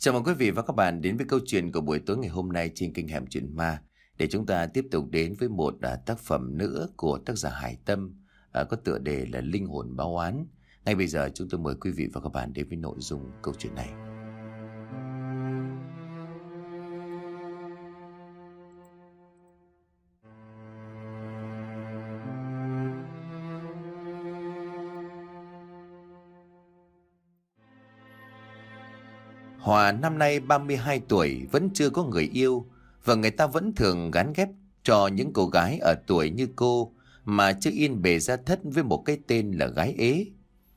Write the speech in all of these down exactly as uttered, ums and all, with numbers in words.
Chào mừng quý vị và các bạn đến với câu chuyện của buổi tối ngày hôm nay trên kênh Hẻm Chuyện Ma, để chúng ta tiếp tục đến với một à, tác phẩm nữa của tác giả Hải Tâm, à, có tựa đề là Linh Hồn Báo Oán. Ngay bây giờ chúng tôi mời quý vị và các bạn đến với nội dung câu chuyện này. Hòa năm nay ba mươi hai tuổi, vẫn chưa có người yêu, và người ta vẫn thường gán ghép cho những cô gái ở tuổi như cô mà chưa yên bề ra thất với một cái tên là gái ế.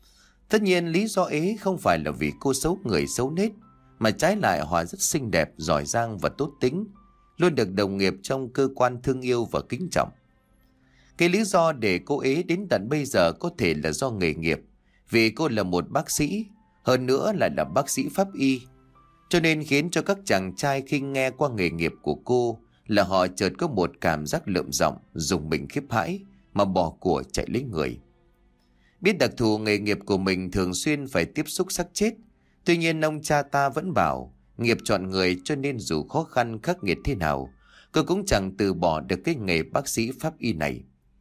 Tất nhiên lý do ế không phải là vì cô xấu người xấu nết, mà trái lại Hòa rất xinh đẹp, giỏi giang và tốt tính, luôn được đồng nghiệp trong cơ quan thương yêu và kính trọng. Cái lý do để cô ế đến tận bây giờ có thể là do nghề nghiệp, vì cô là một bác sĩ, hơn nữa lại là bác sĩ pháp y. Cho nên khiến cho các chàng trai khi nghe qua nghề nghiệp của cô là họ chợt có một cảm giác lợm giọng, rùng mình khiếp hãi mà bỏ của chạy lấy người. Biết đặc thù nghề nghiệp của mình thường xuyên phải tiếp xúc xác chết, tuy nhiên ông cha ta vẫn bảo nghiệp chọn người, cho nên dù khó khăn khắc nghiệt thế nào, cô cũng chẳng từ bỏ được cái nghề bác sĩ pháp y này.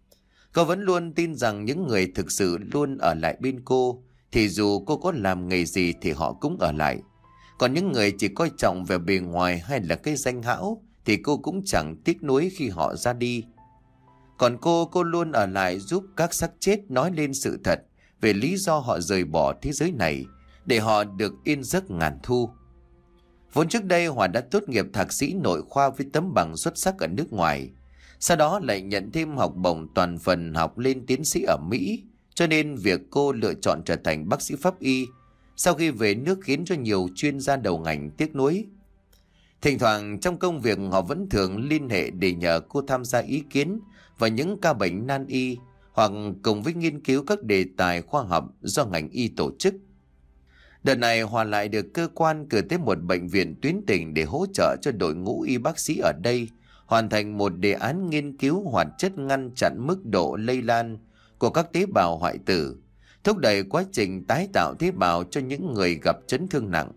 Cô vẫn luôn tin rằng những người thực sự luôn ở lại bên cô thì dù cô có làm nghề gì thì họ cũng ở lại. Còn những người chỉ coi trọng về bề ngoài hay là cái danh hão thì cô cũng chẳng tiếc nuối khi họ ra đi. Còn cô, cô luôn ở lại giúp các xác chết nói lên sự thật về lý do họ rời bỏ thế giới này, để họ được yên giấc ngàn thu. Vốn trước đây Hòa đã tốt nghiệp thạc sĩ nội khoa với tấm bằng xuất sắc ở nước ngoài, sau đó lại nhận thêm học bổng toàn phần học lên tiến sĩ ở Mỹ, cho nên việc cô lựa chọn trở thành bác sĩ pháp y sau khi về nước khiến cho nhiều chuyên gia đầu ngành tiếc nuối. Thỉnh thoảng trong công việc họ vẫn thường liên hệ để nhờ cô tham gia ý kiến vào những ca bệnh nan y, hoặc cùng với nghiên cứu các đề tài khoa học do ngành y tổ chức. Đợt này Hòa lại được cơ quan cử tới một bệnh viện tuyến tỉnh để hỗ trợ cho đội ngũ y bác sĩ ở đây hoàn thành một đề án nghiên cứu hoạt chất ngăn chặn mức độ lây lan của các tế bào hoại tử, thúc đẩy quá trình tái tạo tế bào cho những người gặp chấn thương nặng.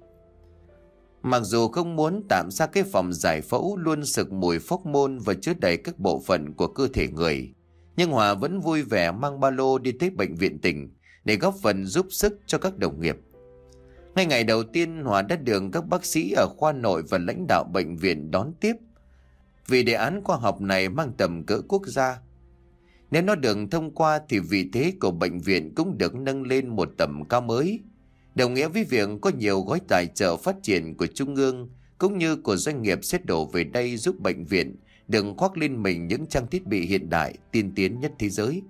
Mặc dù không muốn tạm ra cái phòng giải phẫu luôn sực mùi phóc môn và chứa đầy các bộ phận của cơ thể người, nhưng Hòa vẫn vui vẻ mang ba lô đi tới bệnh viện tỉnh để góp phần giúp sức cho các đồng nghiệp. Ngay ngày đầu tiên, Hòa đã được các bác sĩ ở khoa nội và lãnh đạo bệnh viện đón tiếp, vì đề án khoa học này mang tầm cỡ quốc gia. Nếu nó được thông qua thì vị thế của bệnh viện cũng được nâng lên một tầm cao mới, đồng nghĩa với việc có nhiều gói tài trợ phát triển của trung ương cũng như của doanh nghiệp sẽ đổ về đây giúp bệnh viện đừng khoác lên mình những trang thiết bị hiện đại tiên tiến nhất thế giới.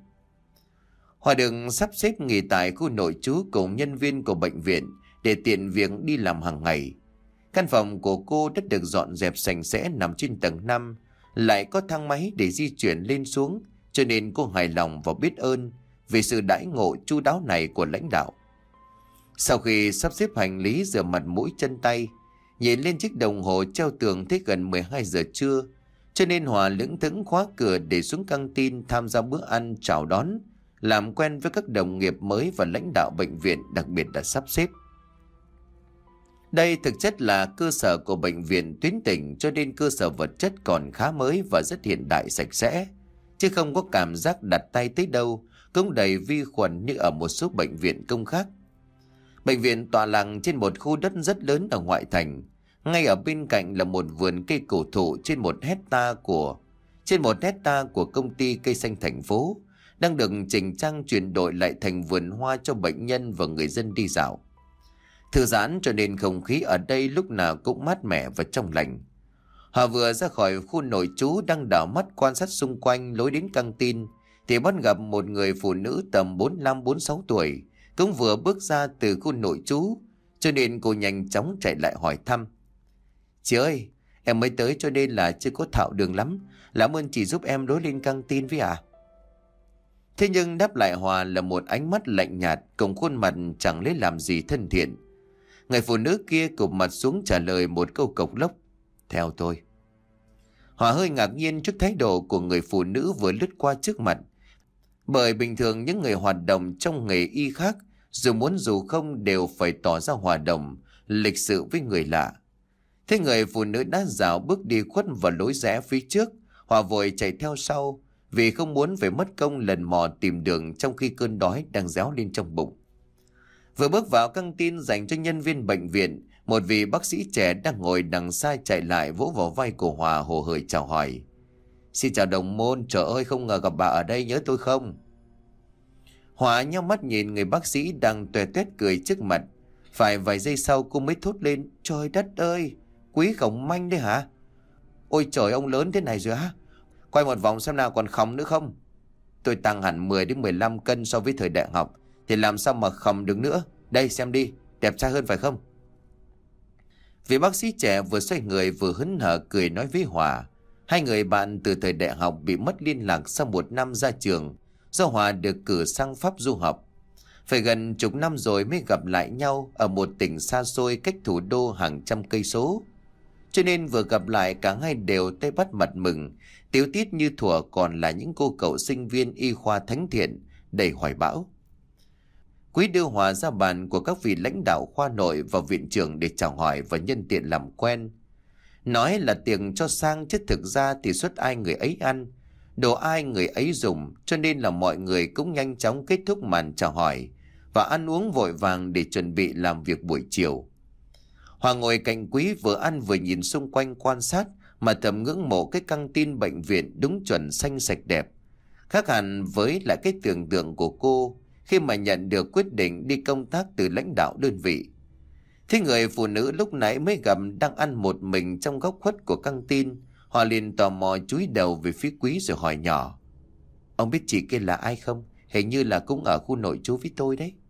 Hòa được sắp xếp nghỉ tại khu nội trú cùng nhân viên của bệnh viện để tiện việc đi làm hàng ngày. Căn phòng của cô đã được dọn dẹp sạch sẽ, nằm trên tầng năm, lại có thang máy để di chuyển lên xuống, cho nên cô hài lòng và biết ơn vì sự đãi ngộ chu đáo này của lãnh đạo. Sau khi sắp xếp hành lý, rửa mặt mũi chân tay, nhìn lên chiếc đồng hồ treo tường thấy gần mười hai giờ trưa, cho nên Hòa lững thững khóa cửa để xuống căng tin tham gia bữa ăn chào đón, làm quen với các đồng nghiệp mới và lãnh đạo bệnh viện đặc biệt đã sắp xếp. Đây thực chất là cơ sở của bệnh viện tuyến tỉnh, cho nên cơ sở vật chất còn khá mới và rất hiện đại sạch sẽ, chứ không có cảm giác đặt tay tới đâu cũng đầy vi khuẩn như ở một số bệnh viện công khác. Bệnh viện tọa lạc trên một khu đất rất lớn ở ngoại thành, ngay ở bên cạnh là một vườn cây cổ thụ trên một hecta của trên một hecta của công ty cây xanh thành phố, đang được chỉnh trang chuyển đổi lại thành vườn hoa cho bệnh nhân và người dân đi dạo. Thư giãn cho nên không khí ở đây lúc nào cũng mát mẻ và trong lành. Họ vừa ra khỏi khu nội trú đang đảo mắt quan sát xung quanh lối đến căng tin thì bắt gặp một người phụ nữ tầm bốn mươi lăm bốn mươi sáu tuổi cũng vừa bước ra từ khu nội trú, cho nên cô nhanh chóng chạy lại hỏi thăm. Chị ơi, em mới tới cho nên là chưa có thạo đường lắm, làm ơn chị giúp em lối lên căng tin với ạ. À? Thế nhưng đáp lại Hòa là một ánh mắt lạnh nhạt cùng khuôn mặt chẳng lấy làm gì thân thiện. Người phụ nữ kia cụp mặt xuống trả lời một câu cộc lốc: theo tôi. Hòa hơi ngạc nhiên trước thái độ của người phụ nữ vừa lướt qua trước mặt, bởi bình thường những người hoạt động trong nghề y khác dù muốn dù không đều phải tỏ ra hòa đồng, lịch sự với người lạ. Thế người phụ nữ đã dạo bước đi khuất vào lối rẽ phía trước. Hòa vội chạy theo sau vì không muốn phải mất công lần mò tìm đường trong khi cơn đói đang réo lên trong bụng. Vừa bước vào căng tin dành cho nhân viên bệnh viện, một vị bác sĩ trẻ đang ngồi đằng xa chạy lại vỗ vào vai của Hòa hồ hởi chào hỏi. Xin chào đồng môn, trời ơi không ngờ gặp bà ở đây, nhớ tôi không? Hòa nhắm mắt nhìn người bác sĩ đang tuè tuét cười trước mặt. Phải vài giây sau cô mới thốt lên, trời đất ơi, Quý khổng manh đấy hả? Ôi trời, ông lớn thế này rồi hả? Quay một vòng xem nào còn khòng nữa không? Tôi tăng hẳn mười đến mười lăm cân so với thời đại học, thì làm sao mà khòng được nữa? Đây xem đi, đẹp trai hơn phải không? Vị bác sĩ trẻ vừa xoay người vừa hớn hở cười nói với Hòa. Hai người bạn từ thời đại học bị mất liên lạc sau một năm ra trường, do Hòa được cử sang Pháp du học. Phải gần chục năm rồi mới gặp lại nhau ở một tỉnh xa xôi cách thủ đô hàng trăm cây số. Cho nên vừa gặp lại cả hai đều tay bắt mặt mừng, tíu tít như thuở còn là những cô cậu sinh viên y khoa thánh thiện, đầy hoài bão. Quý đưa Hòa ra bàn của các vị lãnh đạo khoa nội và viện trưởng để chào hỏi và nhân tiện làm quen. Nói là tiệc cho sang chứ thực ra thì suất ai người ấy ăn, đồ ai người ấy dùng, cho nên là mọi người cũng nhanh chóng kết thúc màn chào hỏi và ăn uống vội vàng để chuẩn bị làm việc buổi chiều. Hòa ngồi cạnh Quý vừa ăn vừa nhìn xung quanh quan sát mà thầm ngưỡng mộ cái căng tin bệnh viện đúng chuẩn xanh sạch đẹp. Khác hẳn với lại cái tưởng tượng của cô khi mà nhận được quyết định đi công tác từ lãnh đạo đơn vị. Thế người phụ nữ lúc nãy mới gặp đang ăn một mình trong góc khuất của căng tin. Hòa liền tò mò chúi đầu về phía Quý rồi hỏi nhỏ. Ông biết chị kia là ai không? Hình như là cũng ở khu nội trú với tôi đấy.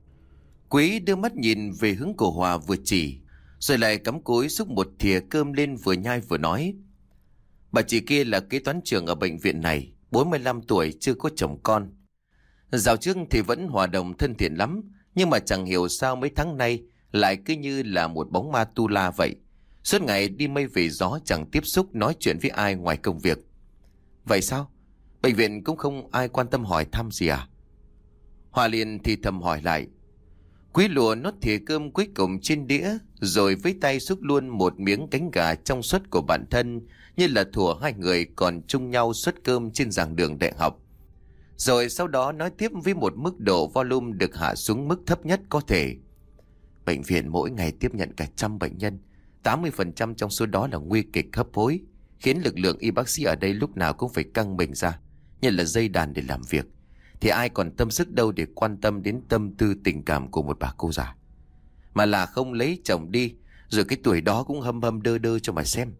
Quý đưa mắt nhìn về hướng của Hòa vừa chỉ, rồi lại cắm cúi xúc một thìa cơm lên vừa nhai vừa nói. Bà chị kia là kế toán trưởng ở bệnh viện này, bốn mươi lăm tuổi chưa có chồng con. Dạo trước thì vẫn hòa đồng thân thiện lắm, nhưng mà chẳng hiểu sao mấy tháng nay lại cứ như là một bóng ma tu la vậy. Suốt ngày đi mây về gió, chẳng tiếp xúc nói chuyện với ai ngoài công việc. Vậy sao? Bệnh viện cũng không ai quan tâm hỏi thăm gì à? Hòa liền thì thầm hỏi lại. Quý lùa nốt thìa cơm cuối cùng trên đĩa, rồi với tay xúc luôn một miếng cánh gà trong suất của bản thân, như là thủa hai người còn chung nhau suất cơm trên giảng đường đại học. Rồi sau đó nói tiếp với một mức độ volume được hạ xuống mức thấp nhất có thể. Bệnh viện mỗi ngày tiếp nhận cả trăm bệnh nhân, tám mươi phần trăm trong số đó là nguy kịch hấp hối, khiến lực lượng y bác sĩ ở đây lúc nào cũng phải căng mình ra, như là dây đàn để làm việc. Thì ai còn tâm sức đâu để quan tâm đến tâm tư tình cảm của một bà cô già. Mà là không lấy chồng đi, rồi cái tuổi đó cũng hâm hâm đơ đơ cho mà xem.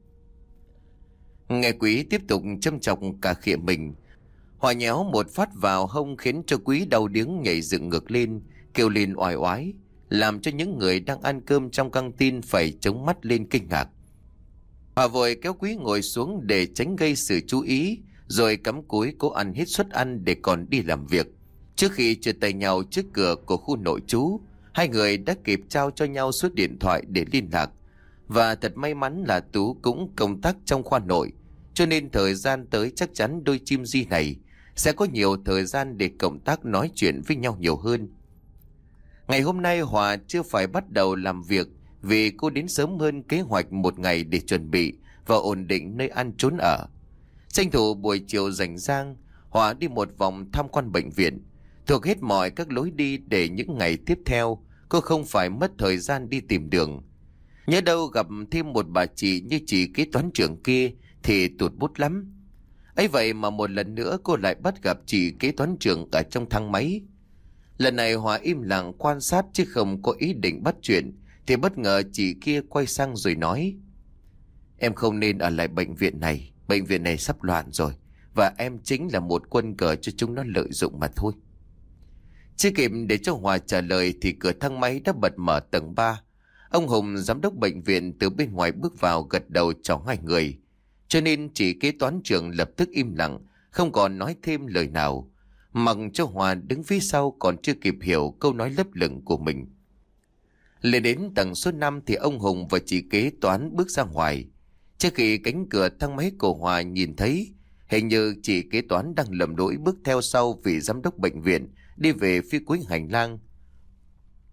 Nghe Quý tiếp tục châm chọc cả khịa mình, Hòa nhéo một phát vào hông khiến cho Quý đau điếng nhảy dựng ngược lên, kêu lên oai oái, làm cho những người đang ăn cơm trong căng tin phải chống mắt lên kinh ngạc. Hòa vội kéo Quý ngồi xuống để tránh gây sự chú ý, rồi cắm cúi cố ăn hết suất ăn để còn đi làm việc. Trước khi chia tay nhau trước cửa của khu nội trú, hai người đã kịp trao cho nhau số điện thoại để liên lạc. Và thật may mắn là Tú cũng công tác trong khoa nội, cho nên thời gian tới chắc chắn đôi chim di này sẽ có nhiều thời gian để cộng tác nói chuyện với nhau nhiều hơn. Ngày hôm nay Hòa chưa phải bắt đầu làm việc vì cô đến sớm hơn kế hoạch một ngày để chuẩn bị và ổn định nơi ăn trốn ở. Tranh thủ buổi chiều rảnh rang, Hòa đi một vòng tham quan bệnh viện, thuộc hết mọi các lối đi để những ngày tiếp theo cô không phải mất thời gian đi tìm đường. Nhớ đâu gặp thêm một bà chị như chị kế toán trưởng kia thì tụt bút lắm. Ấy vậy mà một lần nữa cô lại bắt gặp chị kế toán trưởng ở trong thang máy. Lần này Hòa im lặng quan sát chứ không có ý định bắt chuyện, thì bất ngờ chị kia quay sang rồi nói. Em không nên ở lại bệnh viện này, bệnh viện này sắp loạn rồi, và em chính là một quân cờ cho chúng nó lợi dụng mà thôi. Chưa kịp để cho Hòa trả lời thì cửa thang máy đã bật mở tầng ba. Ông Hùng, giám đốc bệnh viện, từ bên ngoài bước vào gật đầu chào hai người. Cho nên chị kế toán trưởng lập tức im lặng, không còn nói thêm lời nào, mặc cho Hòa đứng phía sau còn chưa kịp hiểu câu nói lấp lửng của mình. Lên đến tầng số năm thì ông Hùng và chị kế toán bước ra ngoài. Trước khi cánh cửa thang máy của Hòa nhìn thấy, hình như chị kế toán đang lầm lũi bước theo sau vị giám đốc bệnh viện đi về phía cuối hành lang.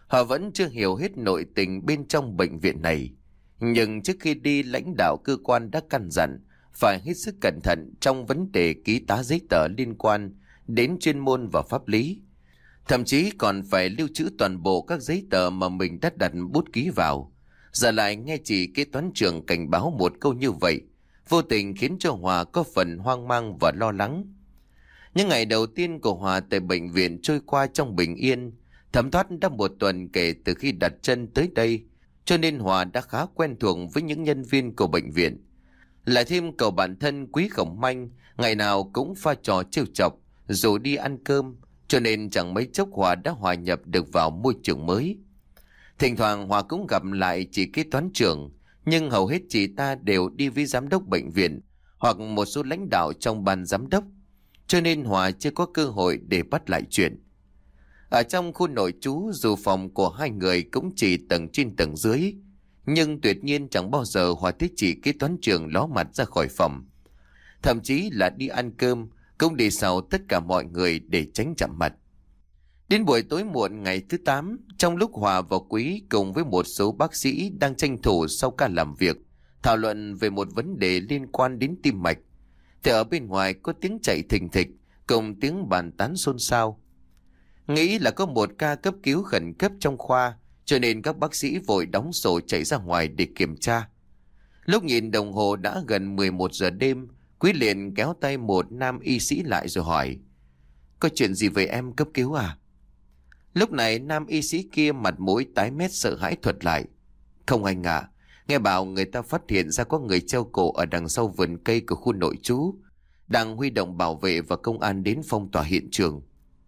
Họ vẫn chưa hiểu hết nội tình bên trong bệnh viện này. Nhưng trước khi đi, lãnh đạo cơ quan đã căn dặn phải hết sức cẩn thận trong vấn đề ký tá giấy tờ liên quan đến chuyên môn và pháp lý. Thậm chí còn phải lưu trữ toàn bộ các giấy tờ mà mình đã đặt bút ký vào. Giờ lại nghe chị kế toán trưởng cảnh báo một câu như vậy, vô tình khiến cho Hòa có phần hoang mang và lo lắng. Những ngày đầu tiên của Hòa tại bệnh viện trôi qua trong bình yên. Thấm thoát đã một tuần kể từ khi đặt chân tới đây, cho nên Hòa đã khá quen thuộc với những nhân viên của bệnh viện. Lại thêm cậu bạn thân Quý Khổng Manh ngày nào cũng pha trò trêu chọc rồi đi ăn cơm, cho nên chẳng mấy chốc Hòa đã hòa nhập được vào môi trường mới. Thỉnh thoảng Hòa cũng gặp lại chị kế toán trưởng, nhưng hầu hết chị ta đều đi với giám đốc bệnh viện hoặc một số lãnh đạo trong ban giám đốc, cho nên Hòa chưa có cơ hội để bắt lại chuyện. Ở trong khu nội trú, dù phòng của hai người cũng chỉ tầng trên tầng dưới, nhưng tuyệt nhiên chẳng bao giờ Hòa thấy chị kế toán trưởng ló mặt ra khỏi phòng. Thậm chí là đi ăn cơm cũng đi sau tất cả mọi người để tránh chạm mặt. Đến buổi tối muộn ngày thứ tám, trong lúc Hòa và Quý cùng với một số bác sĩ đang tranh thủ sau ca làm việc, thảo luận về một vấn đề liên quan đến tim mạch, thì ở bên ngoài có tiếng chạy thình thịch cùng tiếng bàn tán xôn xao. Nghĩ là có một ca cấp cứu khẩn cấp trong khoa, cho nên các bác sĩ vội đóng sổ chạy ra ngoài để kiểm tra. Lúc nhìn đồng hồ đã gần mười một giờ đêm, Quý liền kéo tay một nam y sĩ lại rồi hỏi: "Có chuyện gì với em cấp cứu à?" Lúc này nam y sĩ kia mặt mũi tái mét sợ hãi thuật lại: "Không anh ạ, nghe bảo người ta phát hiện ra có người treo cổ ở đằng sau vườn cây của khu nội trú, đang huy động bảo vệ và công an đến phong tỏa hiện trường."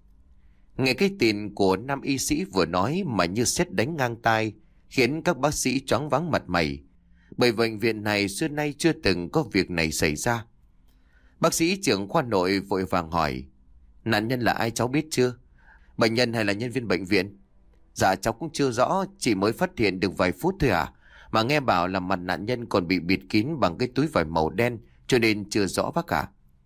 Nghe cái tin của nam y sĩ vừa nói mà như sét đánh ngang tai, khiến các bác sĩ choáng váng mặt mày, bởi bệnh viện này xưa nay chưa từng có việc này xảy ra. Bác sĩ trưởng khoa nội vội vàng hỏi: "Nạn nhân là ai cháu biết chưa? Bệnh nhân hay là nhân viên bệnh viện?" "Dạ cháu cũng chưa rõ, chỉ mới phát hiện được vài phút thôi à. Mà nghe bảo là mặt nạn nhân còn bị bịt kín bằng cái túi vải màu đen, cho nên chưa rõ bác ạ."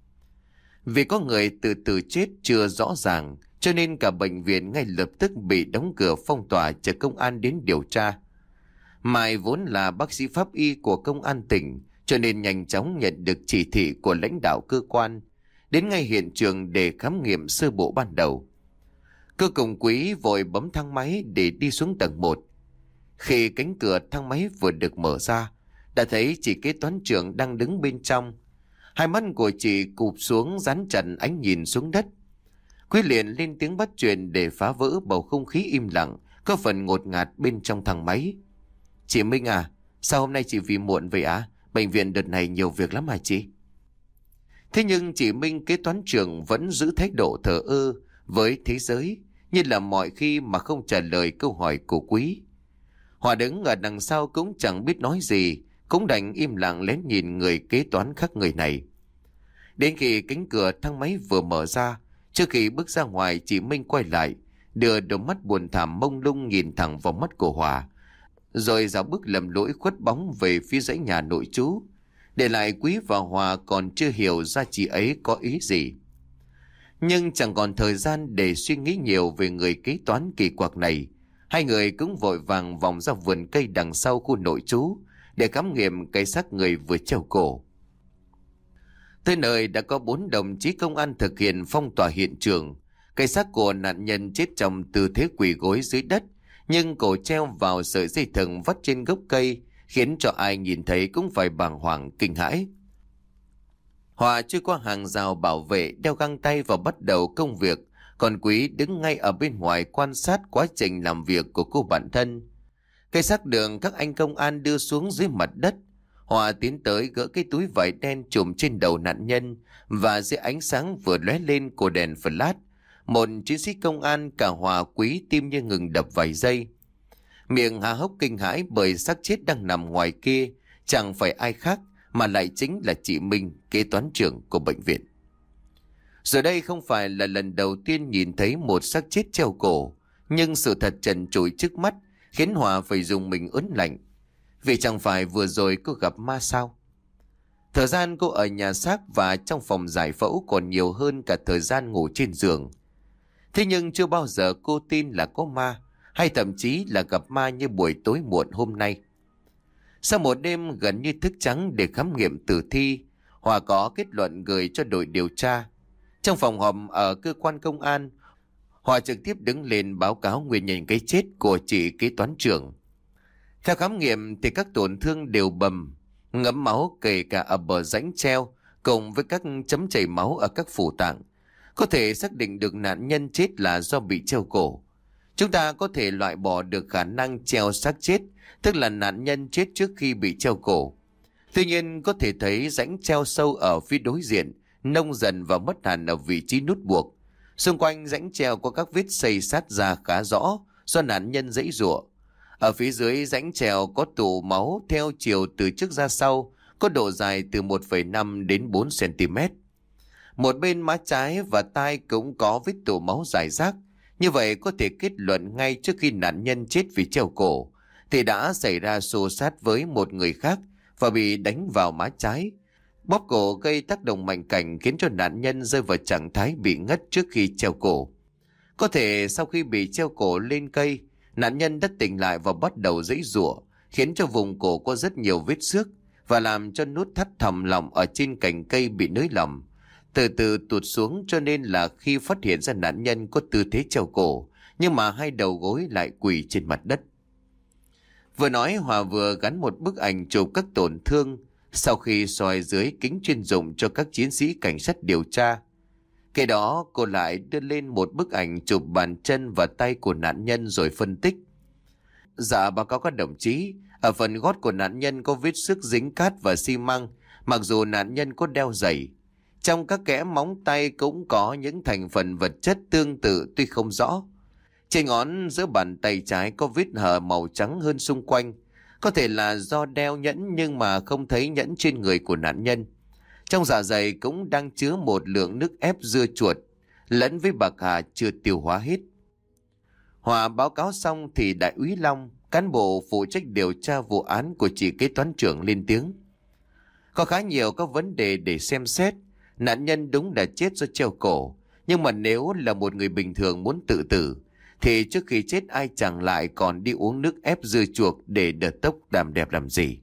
Vì có người từ từ chết chưa rõ ràng, cho nên cả bệnh viện ngay lập tức bị đóng cửa phong tỏa chờ công an đến điều tra. Mai vốn là bác sĩ pháp y của công an tỉnh, cho nên nhanh chóng nhận được chỉ thị của lãnh đạo cơ quan, đến ngay hiện trường để khám nghiệm sơ bộ ban đầu. Cơ cùng Quý vội bấm thang máy để đi xuống tầng một. Khi cánh cửa thang máy vừa được mở ra, đã thấy chị kế toán trưởng đang đứng bên trong. Hai mắt của chị cụp xuống dán chặt ánh nhìn xuống đất. Quý liền lên tiếng bắt chuyện để phá vỡ bầu không khí im lặng có phần ngột ngạt bên trong thang máy: "Chị Minh à, sao hôm nay chị vì muộn vậy à? Bệnh viện đợt này nhiều việc lắm hả chị?" Thế nhưng chị Minh kế toán trưởng vẫn giữ thái độ thờ ơ với thế giới, như là mọi khi mà không trả lời câu hỏi của Quý. Hòa đứng ở đằng sau cũng chẳng biết nói gì, cũng đành im lặng lén nhìn người kế toán khác người này. Đến khi cánh cửa thang máy vừa mở ra, trước khi bước ra ngoài, chị Minh quay lại, đưa đôi mắt buồn thảm mông lung nhìn thẳng vào mắt của Hòa, rồi dạo bước lầm lũi khuất bóng về phía dãy nhà nội trú, để lại Quý và Hòa còn chưa hiểu ra chị ấy có ý gì. Nhưng chẳng còn thời gian để suy nghĩ nhiều về người kế toán kỳ quặc này. Hai người cũng vội vàng vòng ra vườn cây đằng sau khu nội trú để khám nghiệm cái xác người vừa treo cổ. Tới nơi đã có bốn đồng chí công an thực hiện phong tỏa hiện trường. Cái xác của nạn nhân chết trong tư thế quỳ gối dưới đất, nhưng cổ treo vào sợi dây thừng vắt trên gốc cây, khiến cho ai nhìn thấy cũng phải bàng hoàng kinh hãi. Hòa chui qua hàng rào bảo vệ, đeo găng tay và bắt đầu công việc, còn Quý đứng ngay ở bên ngoài quan sát quá trình làm việc của cô bạn thân. Cây xác đường các anh công an đưa xuống dưới mặt đất. Hòa tiến tới gỡ cái túi vải đen trùm trên đầu nạn nhân, và dưới ánh sáng vừa lóe lên của đèn flash, một chiến sĩ công an cả Hòa Quý tim như ngừng đập vài giây. Miệng há hốc kinh hãi bởi xác chết đang nằm ngoài kia chẳng phải ai khác mà lại chính là chị Minh, kế toán trưởng của bệnh viện. Giờ đây không phải là lần đầu tiên nhìn thấy một xác chết treo cổ, nhưng sự thật trần trụi trước mắt khiến Hòa phải dùng mình ớn lạnh. Vì chẳng phải vừa rồi cô gặp ma sao? Thời gian cô ở nhà xác và trong phòng giải phẫu còn nhiều hơn cả thời gian ngủ trên giường. Thế nhưng chưa bao giờ cô tin là có ma, hay thậm chí là gặp ma như buổi tối muộn hôm nay. Sau một đêm gần như thức trắng để khám nghiệm tử thi, Hòa có kết luận gửi cho đội điều tra. Trong phòng họp ở cơ quan công an, Hòa trực tiếp đứng lên báo cáo nguyên nhân cái chết của chị kế toán trưởng. Theo khám nghiệm thì các tổn thương đều bầm, ngấm máu kể cả ở bờ rãnh treo, cùng với các chấm chảy máu ở các phủ tạng. Có thể xác định được nạn nhân chết là do bị treo cổ. Chúng ta có thể loại bỏ được khả năng treo xác chết, tức là nạn nhân chết trước khi bị treo cổ. Tuy nhiên có thể thấy rãnh treo sâu ở phía đối diện, nông dần và mất hẳn ở vị trí nút buộc. Xung quanh rãnh treo có các vết xây sát ra khá rõ do nạn nhân giãy giụa. Ở phía dưới rãnh treo có tụ máu theo chiều từ trước ra sau, có độ dài từ một phẩy năm đến bốn xăng-ti-mét. Một bên má trái và tai cũng có vết tụ máu rải rác. Như vậy có thể kết luận ngay trước khi nạn nhân chết vì treo cổ thì đã xảy ra xô xát với một người khác và bị đánh vào má trái, bóp cổ gây tác động mạnh cảnh khiến cho nạn nhân rơi vào trạng thái bị ngất trước khi treo cổ. Có thể sau khi bị treo cổ lên cây, nạn nhân đã tỉnh lại và bắt đầu giãy giụa, khiến cho vùng cổ có rất nhiều vết xước và làm cho nút thắt thòng lọng ở trên cành cây bị nới lỏng, từ từ tụt xuống, cho nên là khi phát hiện ra nạn nhân có tư thế treo cổ, nhưng mà hai đầu gối lại quỳ trên mặt đất. Vừa nói Hòa vừa gắn một bức ảnh chụp các tổn thương sau khi soi dưới kính chuyên dụng cho các chiến sĩ cảnh sát điều tra. Kế đó cô lại đưa lên một bức ảnh chụp bàn chân và tay của nạn nhân rồi phân tích. Dạ báo cáo các đồng chí, ở phần gót của nạn nhân có vết xước dính cát và xi măng, mặc dù nạn nhân có đeo giày. Trong các kẽ móng tay cũng có những thành phần vật chất tương tự tuy không rõ. Trên ngón giữa bàn tay trái có vết hở màu trắng hơn xung quanh. Có thể là do đeo nhẫn nhưng mà không thấy nhẫn trên người của nạn nhân. Trong dạ dày cũng đang chứa một lượng nước ép dưa chuột lẫn với bạc hà chưa tiêu hóa hết. Hòa báo cáo xong thì đại úy Long, cán bộ phụ trách điều tra vụ án của chị kế toán trưởng lên tiếng. Có khá nhiều các vấn đề để xem xét. Nạn nhân đúng là chết do treo cổ, nhưng mà nếu là một người bình thường muốn tự tử thì trước khi chết ai chẳng lại còn đi uống nước ép dưa chuột để đợt tốc làm đẹp làm gì.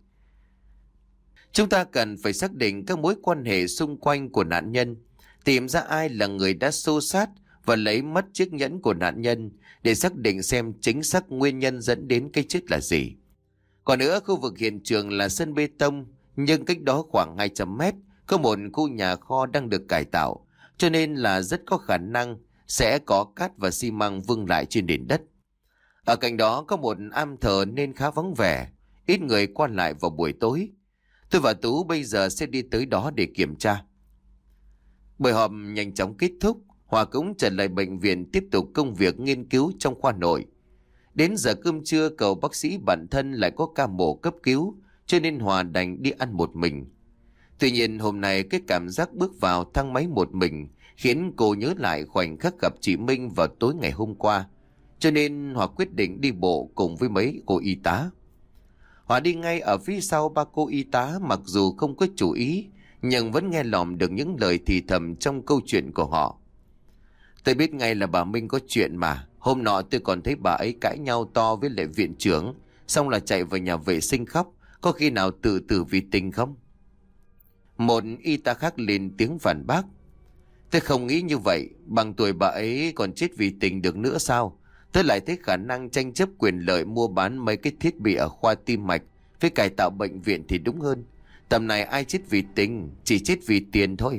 Chúng ta cần phải xác định các mối quan hệ xung quanh của nạn nhân, tìm ra ai là người đã xô xát và lấy mất chiếc nhẫn của nạn nhân để xác định xem chính xác nguyên nhân dẫn đến cái chết là gì. Còn nữa, khu vực hiện trường là sân bê tông, nhưng cách đó khoảng hai trăm mét có một khu nhà kho đang được cải tạo, cho nên là rất có khả năng sẽ có cát và xi măng vương lại trên nền đất. Ở cạnh đó có một am thờ nên khá vắng vẻ, ít người qua lại vào buổi tối. Tôi và Tú bây giờ sẽ đi tới đó để kiểm tra. Buổi họp nhanh chóng kết thúc, Hòa cũng trở lại bệnh viện tiếp tục công việc nghiên cứu trong khoa nội. Đến giờ cơm trưa cậu bác sĩ bản thân lại có ca mổ cấp cứu, cho nên Hòa đành đi ăn một mình. Tuy nhiên hôm nay cái cảm giác bước vào thang máy một mình khiến cô nhớ lại khoảnh khắc gặp chị Minh vào tối ngày hôm qua, cho nên Hòa quyết định đi bộ cùng với mấy cô y tá. Hòa đi ngay ở phía sau ba cô y tá, mặc dù không có chú ý nhưng vẫn nghe lỏm được những lời thì thầm trong câu chuyện của họ. Tôi biết ngay là bà Minh có chuyện mà. Hôm nọ tôi còn thấy bà ấy cãi nhau to với lại viện trưởng, xong là chạy vào nhà vệ sinh khóc. Có khi nào tự tử vì tình không? Một y tá khác lên tiếng phản bác. Tôi không nghĩ như vậy. Bằng tuổi bà ấy còn chết vì tình được nữa sao? Tôi lại thấy khả năng tranh chấp quyền lợi mua bán mấy cái thiết bị ở khoa tim mạch với cải tạo bệnh viện thì đúng hơn. Tầm này ai chết vì tình, chỉ chết vì tiền thôi.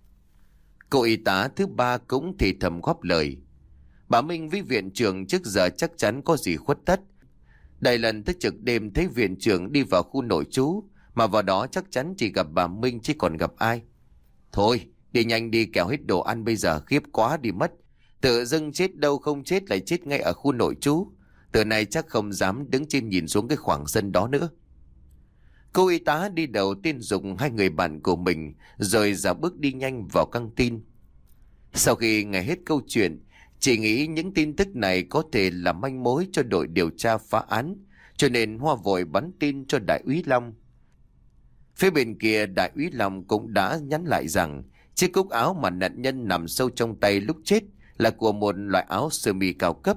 Cô y tá thứ ba cũng thì thầm góp lời. Bà Minh với viện trưởng trước giờ chắc chắn có gì khuất tất. Đại lần tới trực đêm thấy viện trưởng đi vào khu nội trú, mà vào đó chắc chắn chỉ gặp bà Minh chứ còn gặp ai. Thôi, đi nhanh đi kẻo hết đồ ăn bây giờ khiếp quá đi mất. Tự dưng chết đâu không chết lại chết ngay ở khu nội trú. Từ này chắc không dám đứng trên nhìn xuống cái khoảng sân đó nữa. Cô y tá đi đầu tiên dùng hai người bạn của mình rồi dạo bước đi nhanh vào căng tin. Sau khi nghe hết câu chuyện, chị nghĩ những tin tức này có thể là manh mối cho đội điều tra phá án, cho nên Hoa vội bắn tin cho đại úy Long. Phía bên kia đại úy Long cũng đã nhắn lại rằng chiếc cúc áo mà nạn nhân nằm sâu trong tay lúc chết là của một loại áo sơ mi cao cấp.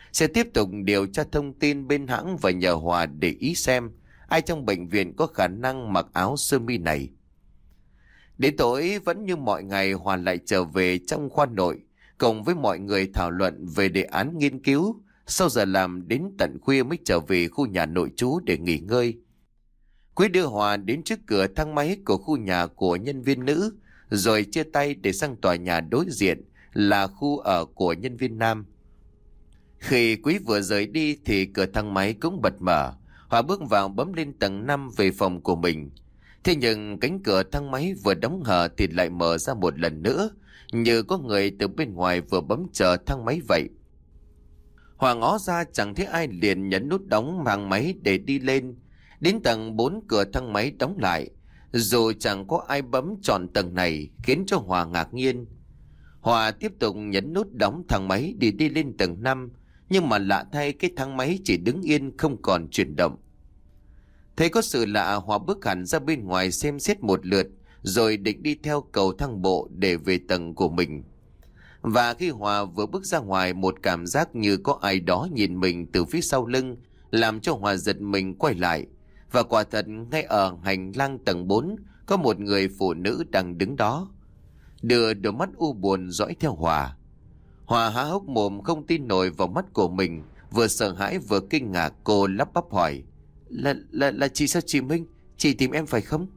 Sẽ tiếp tục điều tra thông tin bên hãng và nhờ Hòa để ý xem ai trong bệnh viện có khả năng mặc áo sơ mi này. Đến tối vẫn như mọi ngày, Hòa lại trở về trong khoa nội, cùng với mọi người thảo luận về đề án nghiên cứu. Sau giờ làm đến tận khuya mới trở về khu nhà nội trú để nghỉ ngơi. Quý đưa Hòa đến trước cửa thang máy của khu nhà của nhân viên nữ, rồi chia tay để sang tòa nhà đối diện là khu ở của nhân viên nam. Khi Quý vừa rời đi thì cửa thang máy cũng bật mở. Hòa bước vào bấm lên tầng năm về phòng của mình. Thế nhưng cánh cửa thang máy vừa đóng hở thì lại mở ra một lần nữa, như có người từ bên ngoài vừa bấm chờ thang máy vậy. Hòa ngó ra chẳng thấy ai liền nhấn nút đóng mang máy để đi lên. Đến tầng bốn cửa thang máy đóng lại, dù chẳng có ai bấm chọn tầng này khiến cho Hòa ngạc nhiên. Hòa tiếp tục nhấn nút đóng thang máy để đi lên tầng năm, nhưng mà lạ thay cái thang máy chỉ đứng yên không còn chuyển động. Thấy có sự lạ, Hòa bước hẳn ra bên ngoài xem xét một lượt, rồi định đi theo cầu thang bộ để về tầng của mình. Và khi Hòa vừa bước ra ngoài, một cảm giác như có ai đó nhìn mình từ phía sau lưng làm cho Hòa giật mình quay lại. Và quả thật ngay ở hành lang tầng bốn có một người phụ nữ đang đứng đó, đưa đôi mắt u buồn dõi theo Hòa. Hòa há hốc mồm không tin nổi vào mắt của mình, vừa sợ hãi vừa kinh ngạc. Cô lắp bắp hỏi: Là, là, là chị sao chị Minh? Chị tìm em phải không?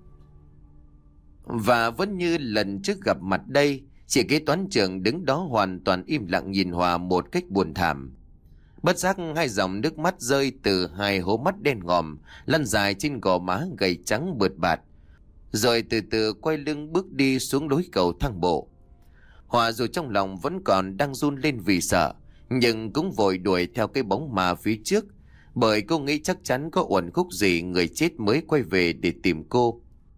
Và vẫn như lần trước gặp mặt đây, chị kế toán trưởng đứng đó hoàn toàn im lặng nhìn Hòa một cách buồn thảm. Bất giác hai dòng nước mắt rơi từ hai hố mắt đen ngòm lăn dài trên gò má gầy trắng bượt bạt, rồi từ từ quay lưng bước đi xuống lối cầu thang bộ. Hòa dù trong lòng vẫn còn đang run lên vì sợ, nhưng cũng vội đuổi theo cái bóng ma phía trước, bởi cô nghĩ chắc chắn có uẩn khúc gì người chết mới quay về để tìm cô.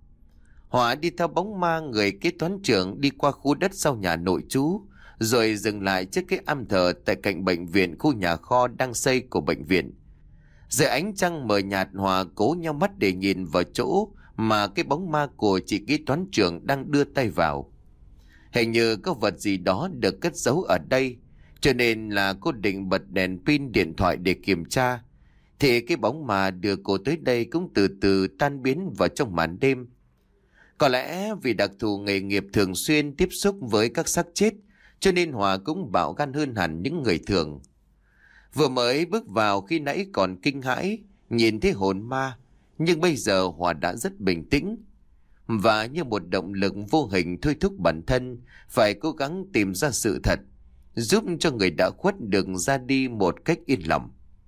Hòa đi theo bóng ma người kế toán trưởng đi qua khu đất sau nhà nội trú, rồi dừng lại trước cái am thờ tại cạnh bệnh viện, khu nhà kho đang xây của bệnh viện. Dưới ánh trăng mờ nhạt, Hòa cố nhau mắt để nhìn vào chỗ mà cái bóng ma của chị kế toán trưởng đang đưa tay vào. Hình như có vật gì đó được cất giấu ở đây, cho nên là cô định bật đèn pin điện thoại để kiểm tra, thì cái bóng ma đưa cô tới đây cũng từ từ tan biến vào trong màn đêm. Có lẽ vì đặc thù nghề nghiệp thường xuyên tiếp xúc với các xác chết, cho nên Hòa cũng bạo gan hơn hẳn những người thường. Vừa mới bước vào khi nãy còn kinh hãi nhìn thấy hồn ma, nhưng bây giờ Hòa đã rất bình tĩnh, và như một động lực vô hình thôi thúc bản thân phải cố gắng tìm ra sự thật, giúp cho người đã khuất được ra đi một cách yên lòng.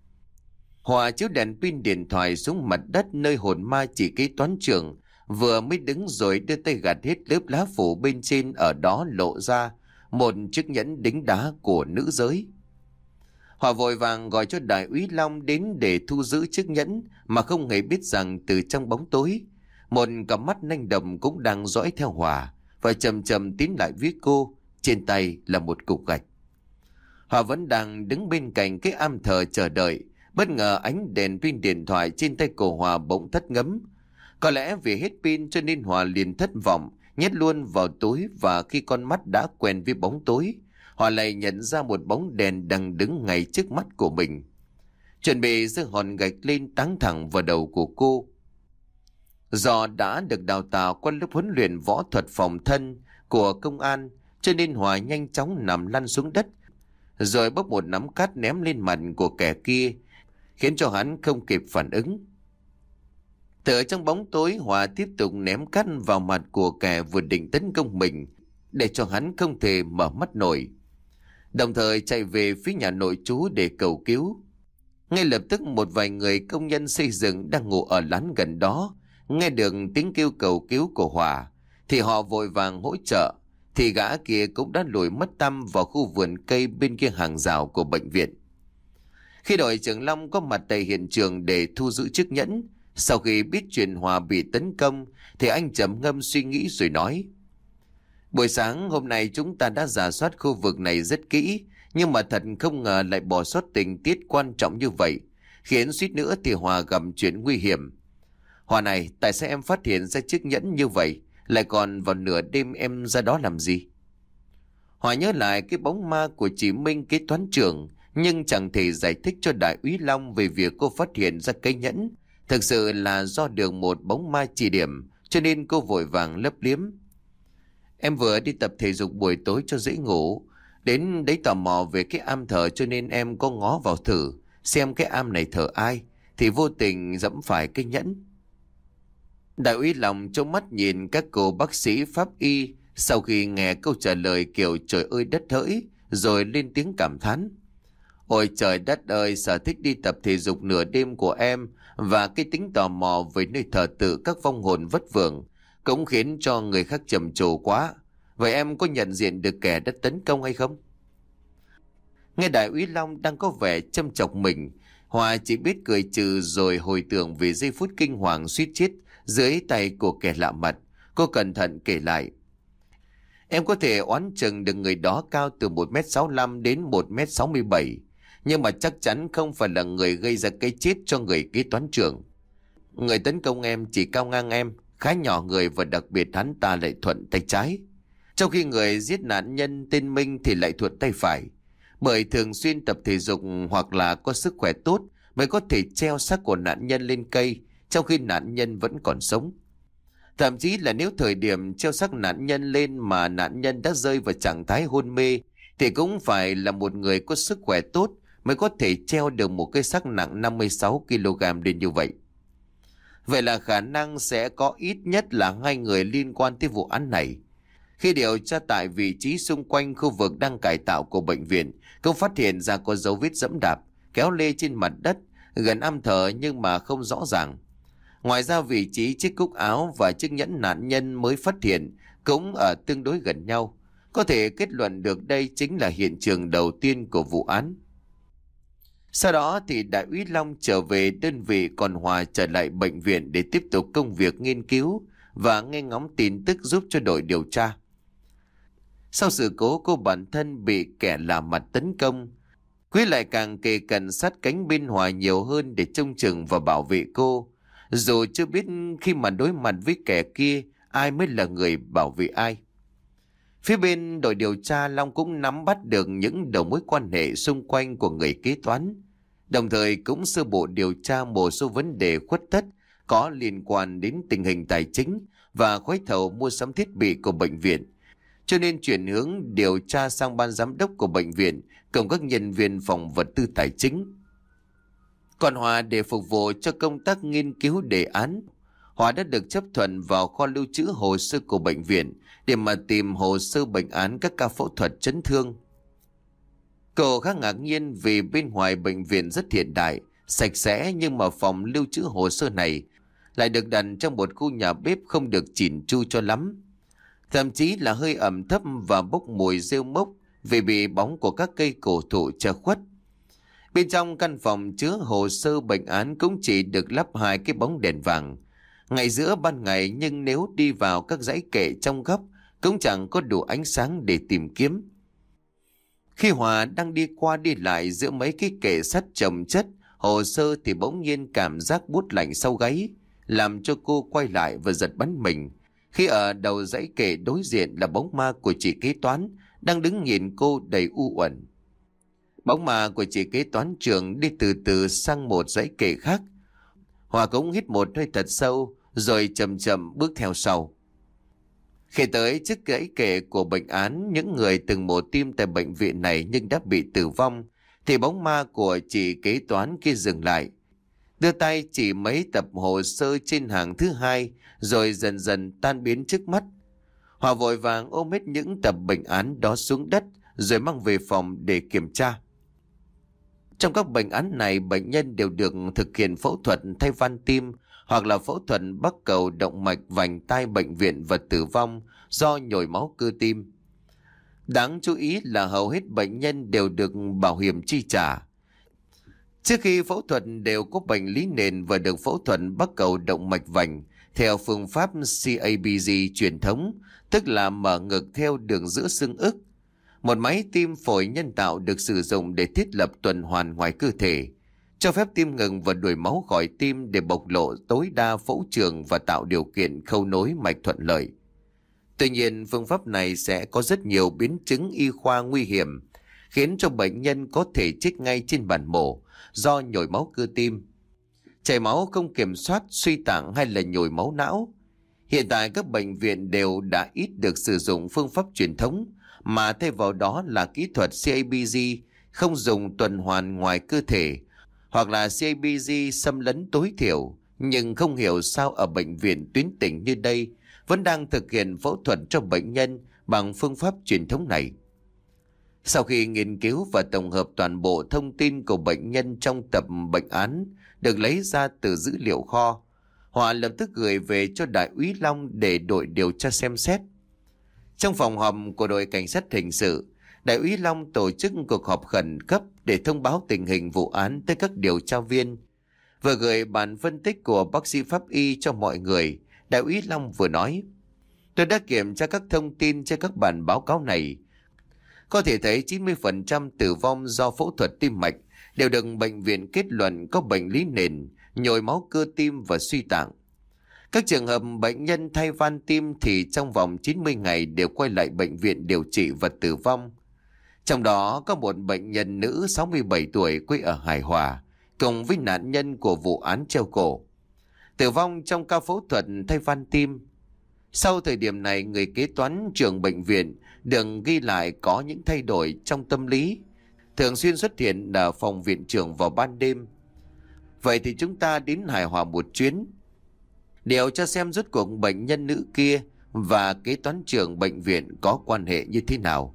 Hòa chiếu đèn pin điện thoại xuống mặt đất nơi hồn ma chỉ kế toán trưởng vừa mới đứng, rồi đưa tay gạt hết lớp lá phủ bên trên, ở đó lộ ra một chiếc nhẫn đính đá của nữ giới. Hòa vội vàng gọi cho đại úy Long đến để thu giữ chiếc nhẫn, mà không hề biết rằng từ trong bóng tối, một cặp mắt nanh đậm cũng đang dõi theo Hòa và chậm chậm tiến lại với cô. Trên tay là một cục gạch. Hòa vẫn đang đứng bên cạnh cái am thờ chờ đợi, bất ngờ ánh đèn pin điện thoại trên tay của Hòa bỗng tắt ngấm. Có lẽ vì hết pin cho nên Hòa liền thất vọng nhét luôn vào túi, và khi con mắt đã quen với bóng tối, Hòa lại nhận ra một bóng đèn đang đứng ngay trước mắt của mình, chuẩn bị giơ hòn gạch lên táng thẳng vào đầu của cô. Do đã được đào tạo qua lớp huấn luyện võ thuật phòng thân của công an, cho nên Hòa nhanh chóng nằm lăn xuống đất, rồi bốc một nắm cát ném lên mặt của kẻ kia, khiến cho hắn không kịp phản ứng. Từ trong bóng tối, Hòa tiếp tục ném cát vào mặt của kẻ vừa định tấn công mình, để cho hắn không thể mở mắt nổi, đồng thời chạy về phía nhà nội trú để cầu cứu. Ngay lập tức một vài người công nhân xây dựng đang ngủ ở lán gần đó nghe được tiếng kêu cầu cứu của Hòa, thì họ vội vàng hỗ trợ, thì gã kia cũng đã lùi mất tăm vào khu vườn cây bên kia hàng rào của bệnh viện. Khi đội trưởng Long có mặt tại hiện trường để thu giữ chiếc nhẫn, sau khi biết chuyện Hòa bị tấn công, thì anh trầm ngâm suy nghĩ rồi nói: Buổi sáng hôm nay chúng ta đã rà soát khu vực này rất kỹ, nhưng mà thật không ngờ lại bỏ sót tình tiết quan trọng như vậy, khiến suýt nữa thì Hòa gặp chuyện nguy hiểm. Hòa này, tại sao em phát hiện ra chiếc nhẫn như vậy, lại còn vào nửa đêm em ra đó làm gì? Hòa nhớ lại cái bóng ma của chị Minh kế toán trưởng, nhưng chẳng thể giải thích cho đại úy Long về việc cô phát hiện ra cây nhẫn thực sự là do được một bóng ma chỉ điểm, cho nên cô vội vàng lấp liếm. Em vừa đi tập thể dục buổi tối cho dễ ngủ, đến đấy tò mò về cái am thờ cho nên em có ngó vào thử xem cái am này thờ ai, thì vô tình dẫm phải cây nhẫn. Đại úy Long trông mắt nhìn các cô bác sĩ pháp y, sau khi nghe câu trả lời kiểu trời ơi đất hỡi, rồi lên tiếng cảm thán. Ôi trời đất ơi, sở thích đi tập thể dục nửa đêm của em và cái tính tò mò về nơi thờ tự các vong hồn vất vưởng cũng khiến cho người khác trầm trồ quá. Vậy em có nhận diện được kẻ đã tấn công hay không? Nghe đại úy Long đang có vẻ châm chọc mình, Hòa chỉ biết cười trừ rồi hồi tưởng về giây phút kinh hoàng suýt chết dưới tay của kẻ lạ mặt. Cô cẩn thận kể lại. Em có thể oán chừng được người đó cao từ một mét sáu lăm đến một mét sáu mươi bảy, nhưng mà chắc chắn không phải là người gây ra cái chết cho người kế toán trưởng. Người tấn công em chỉ cao ngang em, khá nhỏ người, và đặc biệt hắn ta lại thuận tay trái, trong khi người giết nạn nhân tên Minh thì lại thuận tay phải. Bởi thường xuyên tập thể dục hoặc là có sức khỏe tốt mới có thể treo xác của nạn nhân lên cây trong khi nạn nhân vẫn còn sống. Thậm chí là nếu thời điểm treo xác nạn nhân lên mà nạn nhân đã rơi vào trạng thái hôn mê thì cũng phải là một người có sức khỏe tốt mới có thể treo được một cái xác nặng năm mươi sáu ki lô gam đến như vậy. Vậy là khả năng sẽ có ít nhất là hai người liên quan tới vụ án này. Khi điều tra tại vị trí xung quanh khu vực đang cải tạo của bệnh viện, cũng phát hiện ra có dấu vết dẫm đạp, kéo lê trên mặt đất, gần am thờ nhưng mà không rõ ràng. Ngoài ra vị trí chiếc cúc áo và chiếc nhẫn nạn nhân mới phát hiện cũng ở tương đối gần nhau. Có thể kết luận được đây chính là hiện trường đầu tiên của vụ án. Sau đó thì đại úy Long trở về đơn vị, còn Hòa trở lại bệnh viện để tiếp tục công việc nghiên cứu và nghe ngóng tin tức giúp cho đội điều tra. Sau sự cố cô bản thân bị kẻ lạ mặt tấn công, Quý lại càng kề cận sát cánh bên Hòa nhiều hơn để trông chừng và bảo vệ cô. Dù chưa biết khi mà đối mặt với kẻ kia ai mới là người bảo vệ ai. Phía bên đội điều tra, Long cũng nắm bắt được những đầu mối quan hệ xung quanh của người kế toán, đồng thời cũng sơ bộ điều tra một số vấn đề khuất tất có liên quan đến tình hình tài chính và gói thầu mua sắm thiết bị của bệnh viện, cho nên chuyển hướng điều tra sang ban giám đốc của bệnh viện cùng các nhân viên phòng vật tư tài chính. Còn Hòa, để phục vụ cho công tác nghiên cứu đề án, Hòa đã được chấp thuận vào kho lưu trữ hồ sơ của bệnh viện để mà tìm hồ sơ bệnh án các ca phẫu thuật chấn thương. Cô khá ngạc nhiên vì bên ngoài bệnh viện rất hiện đại, sạch sẽ, nhưng mà phòng lưu trữ hồ sơ này lại được đặt trong một khu nhà bếp không được chỉn chu cho lắm. Thậm chí là hơi ẩm thấp và bốc mùi rêu mốc vì bị bóng của các cây cổ thụ che khuất. Bên trong căn phòng chứa hồ sơ bệnh án cũng chỉ được lắp hai cái bóng đèn vàng. Ngày giữa ban ngày, nhưng nếu đi vào các dãy kệ trong góc cũng chẳng có đủ ánh sáng để tìm kiếm. Khi Hòa đang đi qua đi lại giữa mấy cái kệ sắt chồng chất hồ sơ thì bỗng nhiên cảm giác buốt lạnh sau gáy, làm cho cô quay lại và giật bắn mình khi ở đầu dãy kệ đối diện là bóng ma của chị kế toán đang đứng nhìn cô đầy u uẩn. Bóng ma của chị kế toán trưởng đi từ từ sang một dãy kệ khác. Hòa cũng hít một hơi thật sâu rồi chậm chậm bước theo sau. Khi tới trước dãy kệ của bệnh án những người từng mổ tim tại bệnh viện này nhưng đã bị tử vong, thì bóng ma của chị kế toán kia dừng lại, đưa tay chỉ mấy tập hồ sơ trên hàng thứ hai rồi dần dần tan biến trước mắt. Hòa vội vàng ôm hết những tập bệnh án đó xuống đất rồi mang về phòng để kiểm tra. Trong các bệnh án này, bệnh nhân đều được thực hiện phẫu thuật thay van tim hoặc là phẫu thuật bắc cầu động mạch vành tai bệnh viện và tử vong do nhồi máu cơ tim. Đáng chú ý là hầu hết bệnh nhân đều được bảo hiểm chi trả. Trước khi phẫu thuật đều có bệnh lý nền và được phẫu thuật bắc cầu động mạch vành theo phương pháp xê a bê giê truyền thống, tức là mở ngực theo đường giữa xương ức. Một máy tim phổi nhân tạo được sử dụng để thiết lập tuần hoàn ngoài cơ thể, cho phép tim ngừng và đuổi máu khỏi tim để bộc lộ tối đa phẫu trường và tạo điều kiện khâu nối mạch thuận lợi. Tuy nhiên, phương pháp này sẽ có rất nhiều biến chứng y khoa nguy hiểm, khiến cho bệnh nhân có thể chết ngay trên bàn mổ do nhồi máu cơ tim, chảy máu không kiểm soát, suy tạng hay là nhồi máu não. Hiện tại các bệnh viện đều đã ít được sử dụng phương pháp truyền thống mà thay vào đó là kỹ thuật xê a bê giê không dùng tuần hoàn ngoài cơ thể, hoặc là xê a bê giê xâm lấn tối thiểu. Nhưng không hiểu sao ở bệnh viện tuyến tỉnh như đây vẫn đang thực hiện phẫu thuật cho bệnh nhân bằng phương pháp truyền thống này. Sau khi nghiên cứu và tổng hợp toàn bộ thông tin của bệnh nhân trong tập bệnh án được lấy ra từ dữ liệu kho, họ lập tức gửi về cho Đại úy Long để đội điều tra xem xét. Trong phòng họp của đội cảnh sát hình sự, Đại úy Long tổ chức cuộc họp khẩn cấp để thông báo tình hình vụ án tới các điều tra viên. Vừa gửi bản phân tích của bác sĩ pháp y cho mọi người, Đại úy Long vừa nói: "Tôi đã kiểm tra các thông tin trên các bản báo cáo này. Có thể thấy chín mươi phần trăm tử vong do phẫu thuật tim mạch đều được bệnh viện kết luận có bệnh lý nền, nhồi máu cơ tim và suy tạng. Các trường hợp bệnh nhân thay van tim thì trong vòng chín mươi ngày đều quay lại bệnh viện điều trị và tử vong. Trong đó có một bệnh nhân nữ sáu mươi bảy tuổi quê ở Hải Hòa, cùng với nạn nhân của vụ án treo cổ, tử vong trong ca phẫu thuật thay van tim. Sau thời điểm này, người kế toán trưởng bệnh viện được ghi lại có những thay đổi trong tâm lý, thường xuyên xuất hiện ở phòng viện trưởng vào ban đêm. Vậy thì chúng ta đến Hải Hòa một chuyến, điều tra xem rốt cuộc bệnh nhân nữ kia và kế toán trưởng bệnh viện có quan hệ như thế nào."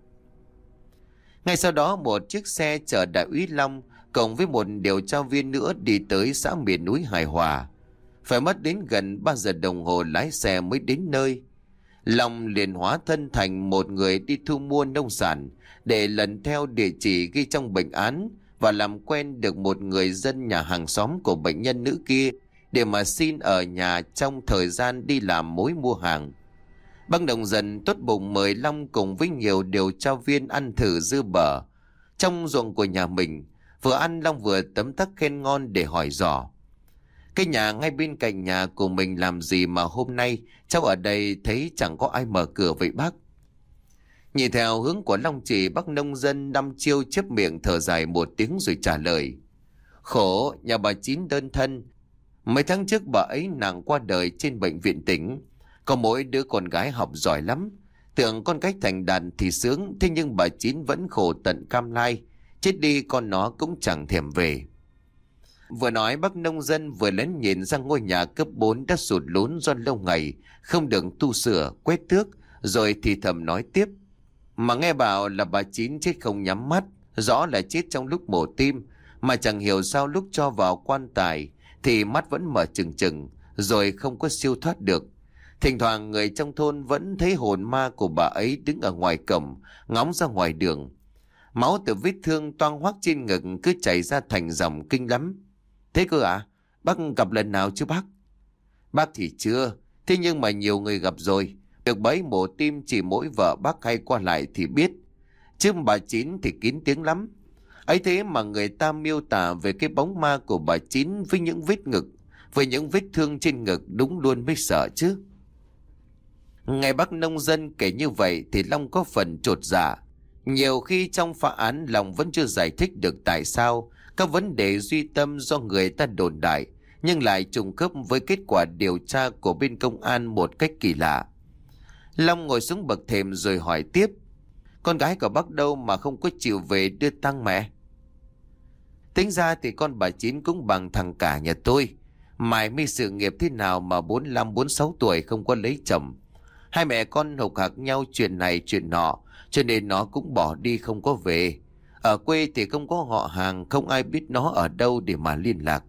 Ngay sau đó, một chiếc xe chở Đại úy Long cùng với một điều tra viên nữa đi tới xã miền núi Hải Hòa. Phải mất đến gần ba giờ đồng hồ lái xe mới đến nơi. Long liền hóa thân thành một người đi thu mua nông sản để lần theo địa chỉ ghi trong bệnh án và làm quen được một người dân nhà hàng xóm của bệnh nhân nữ kia để mà xin ở nhà trong thời gian đi làm mối mua hàng. Băng đồng dần tốt bụng mời Long cùng với nhiều điều tra viên ăn thử dưa bở trong ruộng của nhà mình. Vừa ăn, Long vừa tấm tắc khen ngon để hỏi dò: "Cái nhà ngay bên cạnh nhà của mình làm gì mà hôm nay cháu ở đây thấy chẳng có ai mở cửa vậy bác?" Nhìn theo hướng của Long chỉ, bác nông dân đăm chiêu chép miệng thở dài một tiếng rồi trả lời: "Khổ, nhà bà Chín đơn thân. Mấy tháng trước bà ấy nàng qua đời trên bệnh viện tỉnh. Có mỗi đứa con gái học giỏi lắm. Tưởng con cách thành đạt thì sướng, thế nhưng bà Chín vẫn khổ tận cam lai. Chết đi con nó cũng chẳng thèm về." Vừa nói, bác nông dân vừa lén nhìn ra ngôi nhà cấp bốn đã sụt lún do lâu ngày không được tu sửa, quét tước, rồi thì thầm nói tiếp: "Mà nghe bảo là bà Chín chết không nhắm mắt, rõ là chết trong lúc mổ tim, mà chẳng hiểu sao lúc cho vào quan tài thì mắt vẫn mở trừng trừng, rồi không có siêu thoát được. Thỉnh thoảng người trong thôn vẫn thấy hồn ma của bà ấy đứng ở ngoài cổng, ngóng ra ngoài đường. Máu từ vết thương toang hoác trên ngực cứ chảy ra thành dòng kinh lắm." "Thế cơ à? Bác gặp lần nào chứ bác?" "Bác thì chưa, thế nhưng mà nhiều người gặp rồi. Việc bấy mổ tim chỉ mỗi vợ bác hay qua lại thì biết, chứ bà Chín thì kín tiếng lắm. Ấy thế mà người ta miêu tả về cái bóng ma của bà Chín với những vết ngực, với những vết thương trên ngực, đúng luôn mới sợ chứ." Nghe bác nông dân kể như vậy thì Long có phần chột dạ. Nhiều khi trong phá án, Long vẫn chưa giải thích được tại sao các vấn đề duy tâm do người ta đồn đại nhưng lại trùng khớp với kết quả điều tra của bên công an một cách kỳ lạ. Long ngồi xuống bậc thềm rồi hỏi tiếp: "Con gái của bác đâu mà không có chịu về đưa tang mẹ?" "Tính ra thì con bà Chín cũng bằng thằng cả nhà tôi. Mải mê sự nghiệp thế nào mà bốn mươi lăm bốn mươi sáu tuổi không có lấy chồng. Hai mẹ con hục hặc nhau chuyện này chuyện nọ, cho nên nó cũng bỏ đi không có về. Ở quê thì không có họ hàng, không ai biết nó ở đâu để mà liên lạc."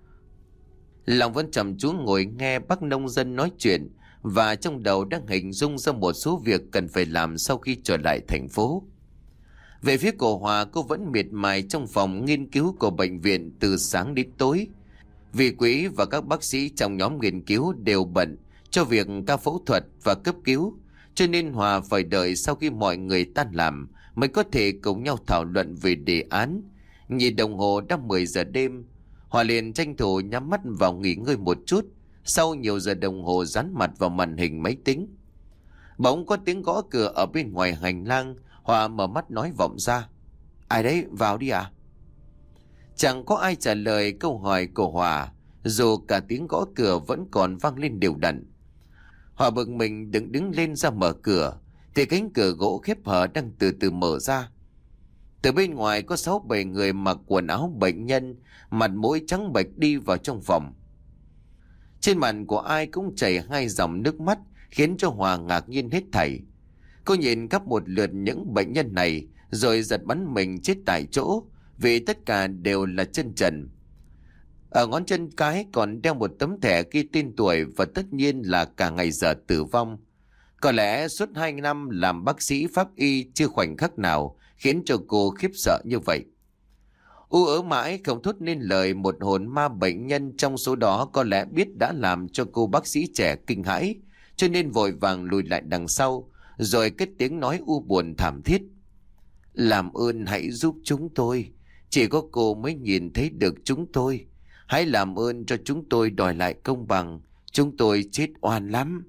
Long vẫn chăm chú ngồi nghe bác nông dân nói chuyện, và trong đầu đang hình dung ra một số việc cần phải làm sau khi trở lại thành phố. Về phía của Hòa, cô vẫn miệt mài trong phòng nghiên cứu của bệnh viện từ sáng đến tối. Vì Quý và các bác sĩ trong nhóm nghiên cứu đều bận cho việc ca phẫu thuật và cấp cứu, cho nên Hòa phải đợi sau khi mọi người tan làm mới có thể cùng nhau thảo luận về đề án. Nhìn đồng hồ đã mười giờ đêm, Hòa liền tranh thủ nhắm mắt vào nghỉ ngơi một chút. Sau nhiều giờ đồng hồ dán mặt vào màn hình máy tính, bỗng có tiếng gõ cửa ở bên ngoài hành lang. Hòa mở mắt nói vọng ra: Ai đấy, vào đi à? Chẳng có ai trả lời câu hỏi của Hòa, dù cả tiếng gõ cửa vẫn còn vang lên đều đặn. Hòa bực mình đứng đứng lên ra mở cửa, thì cánh cửa gỗ khép hờ đang từ từ mở ra. Từ bên ngoài có sáu bảy người mặc quần áo bệnh nhân, mặt mũi trắng bệch đi vào trong phòng. Trên mặt của ai cũng chảy hai dòng nước mắt, khiến cho Hòa ngạc nhiên hết thảy. Cô nhìn khắp một lượt những bệnh nhân này, rồi giật bắn mình chết tại chỗ, vì tất cả đều là chân trần. Ở ngón chân cái còn đeo một tấm thẻ ghi tên tuổi và tất nhiên là cả ngày giờ tử vong. Có lẽ suốt hai năm làm bác sĩ pháp y chưa khoảnh khắc nào khiến cho cô khiếp sợ như vậy. U ớ mãi không thốt nên lời, một hồn ma bệnh nhân trong số đó có lẽ biết đã làm cho cô bác sĩ trẻ kinh hãi, cho nên vội vàng lùi lại đằng sau, rồi cất tiếng nói u buồn thảm thiết. Làm ơn hãy giúp chúng tôi, chỉ có cô mới nhìn thấy được chúng tôi. Hãy làm ơn cho chúng tôi đòi lại công bằng, chúng tôi chết oan lắm.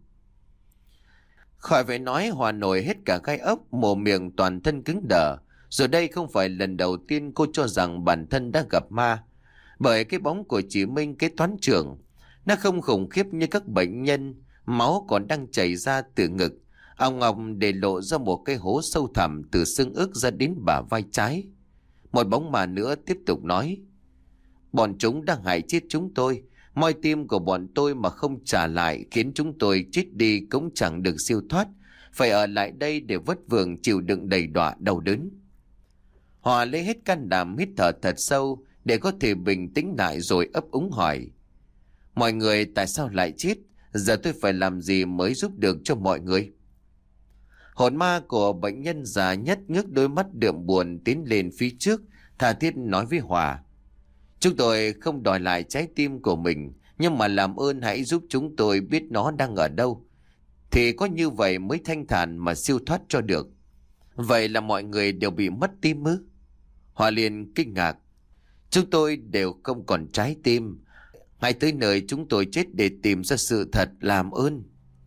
Khỏi phải nói, Hòa nổi hết cả gai ốc, mồm miệng toàn thân cứng đờ. Rồi đây không phải lần đầu tiên cô cho rằng bản thân đã gặp ma. Bởi cái bóng của chị Minh, kế toán trưởng, nó không khủng khiếp như các bệnh nhân, máu còn đang chảy ra từ ngực. Ông Ngọc để lộ ra một cái hố sâu thẳm từ xương ức ra đến bả vai trái. Một bóng ma nữa tiếp tục nói. Bọn chúng đang hại chết chúng tôi. Moi tim của bọn tôi mà không trả lại, khiến chúng tôi chết đi cũng chẳng được siêu thoát, phải ở lại đây để vất vưởng chịu đựng đầy đọa đau đớn. Họ lấy hết can đảm hít thở thật sâu để có thể bình tĩnh lại, rồi ấp úng hỏi. Mọi người tại sao lại chết? Giờ tôi phải làm gì mới giúp được cho mọi người? Hồn ma của bệnh nhân già nhất ngước đôi mắt đượm buồn tiến lên phía trước, tha thiết nói với Hòa. Chúng tôi không đòi lại trái tim của mình, nhưng mà làm ơn hãy giúp chúng tôi biết nó đang ở đâu. Thì có như vậy mới thanh thản mà siêu thoát cho được. Vậy là mọi người đều bị mất tim ư? Hòa liền kinh ngạc. Chúng tôi đều không còn trái tim. Hãy tới nơi chúng tôi chết để tìm ra sự thật, làm ơn.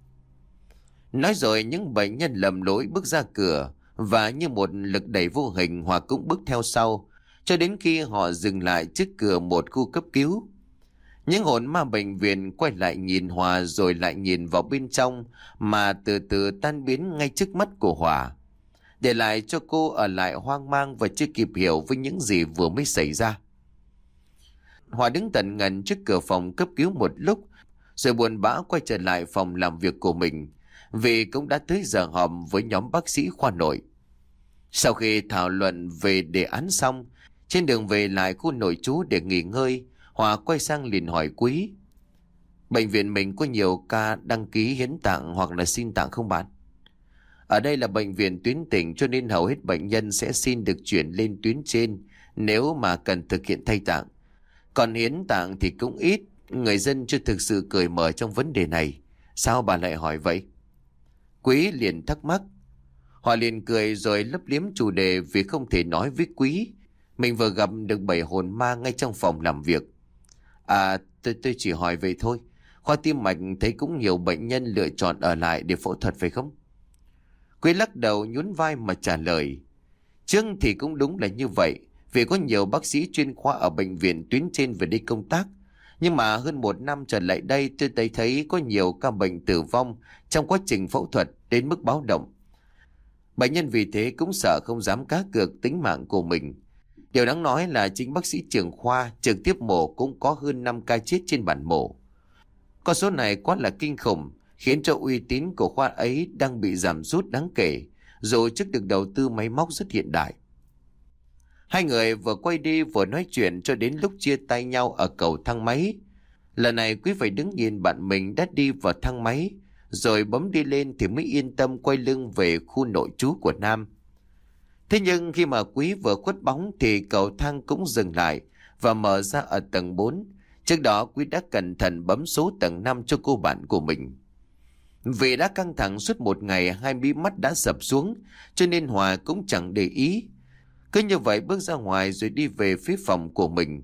Nói rồi những bệnh nhân lầm lỗi bước ra cửa, và như một lực đẩy vô hình, Hòa cũng bước theo sau, cho đến khi họ dừng lại trước cửa một khu cấp cứu. Những hồn ma bệnh viện quay lại nhìn Hòa, rồi lại nhìn vào bên trong, mà từ từ tan biến ngay trước mắt của Hòa, để lại cho cô ở lại hoang mang và chưa kịp hiểu với những gì vừa mới xảy ra. Hòa đứng tận ngần trước cửa phòng cấp cứu một lúc, rồi buồn bã quay trở lại phòng làm việc của mình, vì cũng đã tới giờ họp với nhóm bác sĩ khoa nội. Sau khi thảo luận về đề án xong, trên đường về lại khu nội trú để nghỉ ngơi, Hòa quay sang liền hỏi Quý. Bệnh viện mình có nhiều ca đăng ký hiến tạng hoặc là xin tạng không bạn? Ở đây là bệnh viện tuyến tỉnh, cho nên hầu hết bệnh nhân sẽ xin được chuyển lên tuyến trên nếu mà cần thực hiện thay tạng. Còn hiến tạng thì cũng ít, người dân chưa thực sự cởi mở trong vấn đề này. Sao bà lại hỏi vậy? Quý liền thắc mắc. Hòa liền cười rồi lấp liếm chủ đề, vì không thể nói với Quý mình vừa gặp được bảy hồn ma ngay trong phòng làm việc. À, tôi, tôi chỉ hỏi vậy thôi. Khoa tim mạch thấy cũng nhiều bệnh nhân lựa chọn ở lại để phẫu thuật phải không? Quý lắc đầu nhún vai mà trả lời. Trước thì cũng đúng là như vậy, vì có nhiều bác sĩ chuyên khoa ở bệnh viện tuyến trên về đây công tác. Nhưng mà hơn một năm trở lại đây, tôi thấy thấy có nhiều ca bệnh tử vong trong quá trình phẫu thuật đến mức báo động. Bệnh nhân vì thế cũng sợ không dám cá cược tính mạng của mình. Điều đáng nói là chính bác sĩ trưởng khoa trực tiếp mổ cũng có hơn năm ca chết trên bản mổ. Con số này quá là kinh khủng, khiến cho uy tín của khoa ấy đang bị giảm sút đáng kể, dù trước được đầu tư máy móc rất hiện đại. Hai người vừa quay đi vừa nói chuyện cho đến lúc chia tay nhau ở cầu thang máy. Lần này Quý phải đứng nhìn bạn mình đã đi vào thang máy, rồi bấm đi lên thì mới yên tâm quay lưng về khu nội trú của Nam. Thế nhưng khi mà Quý vừa khuất bóng thì cầu thang cũng dừng lại và mở ra ở tầng bốn. Trước đó Quý đã cẩn thận bấm số tầng năm cho cô bạn của mình. Vì đã căng thẳng suốt một ngày, hai mí mắt đã sập xuống, cho nên Hòa cũng chẳng để ý. Cứ như vậy bước ra ngoài rồi đi về phía phòng của mình.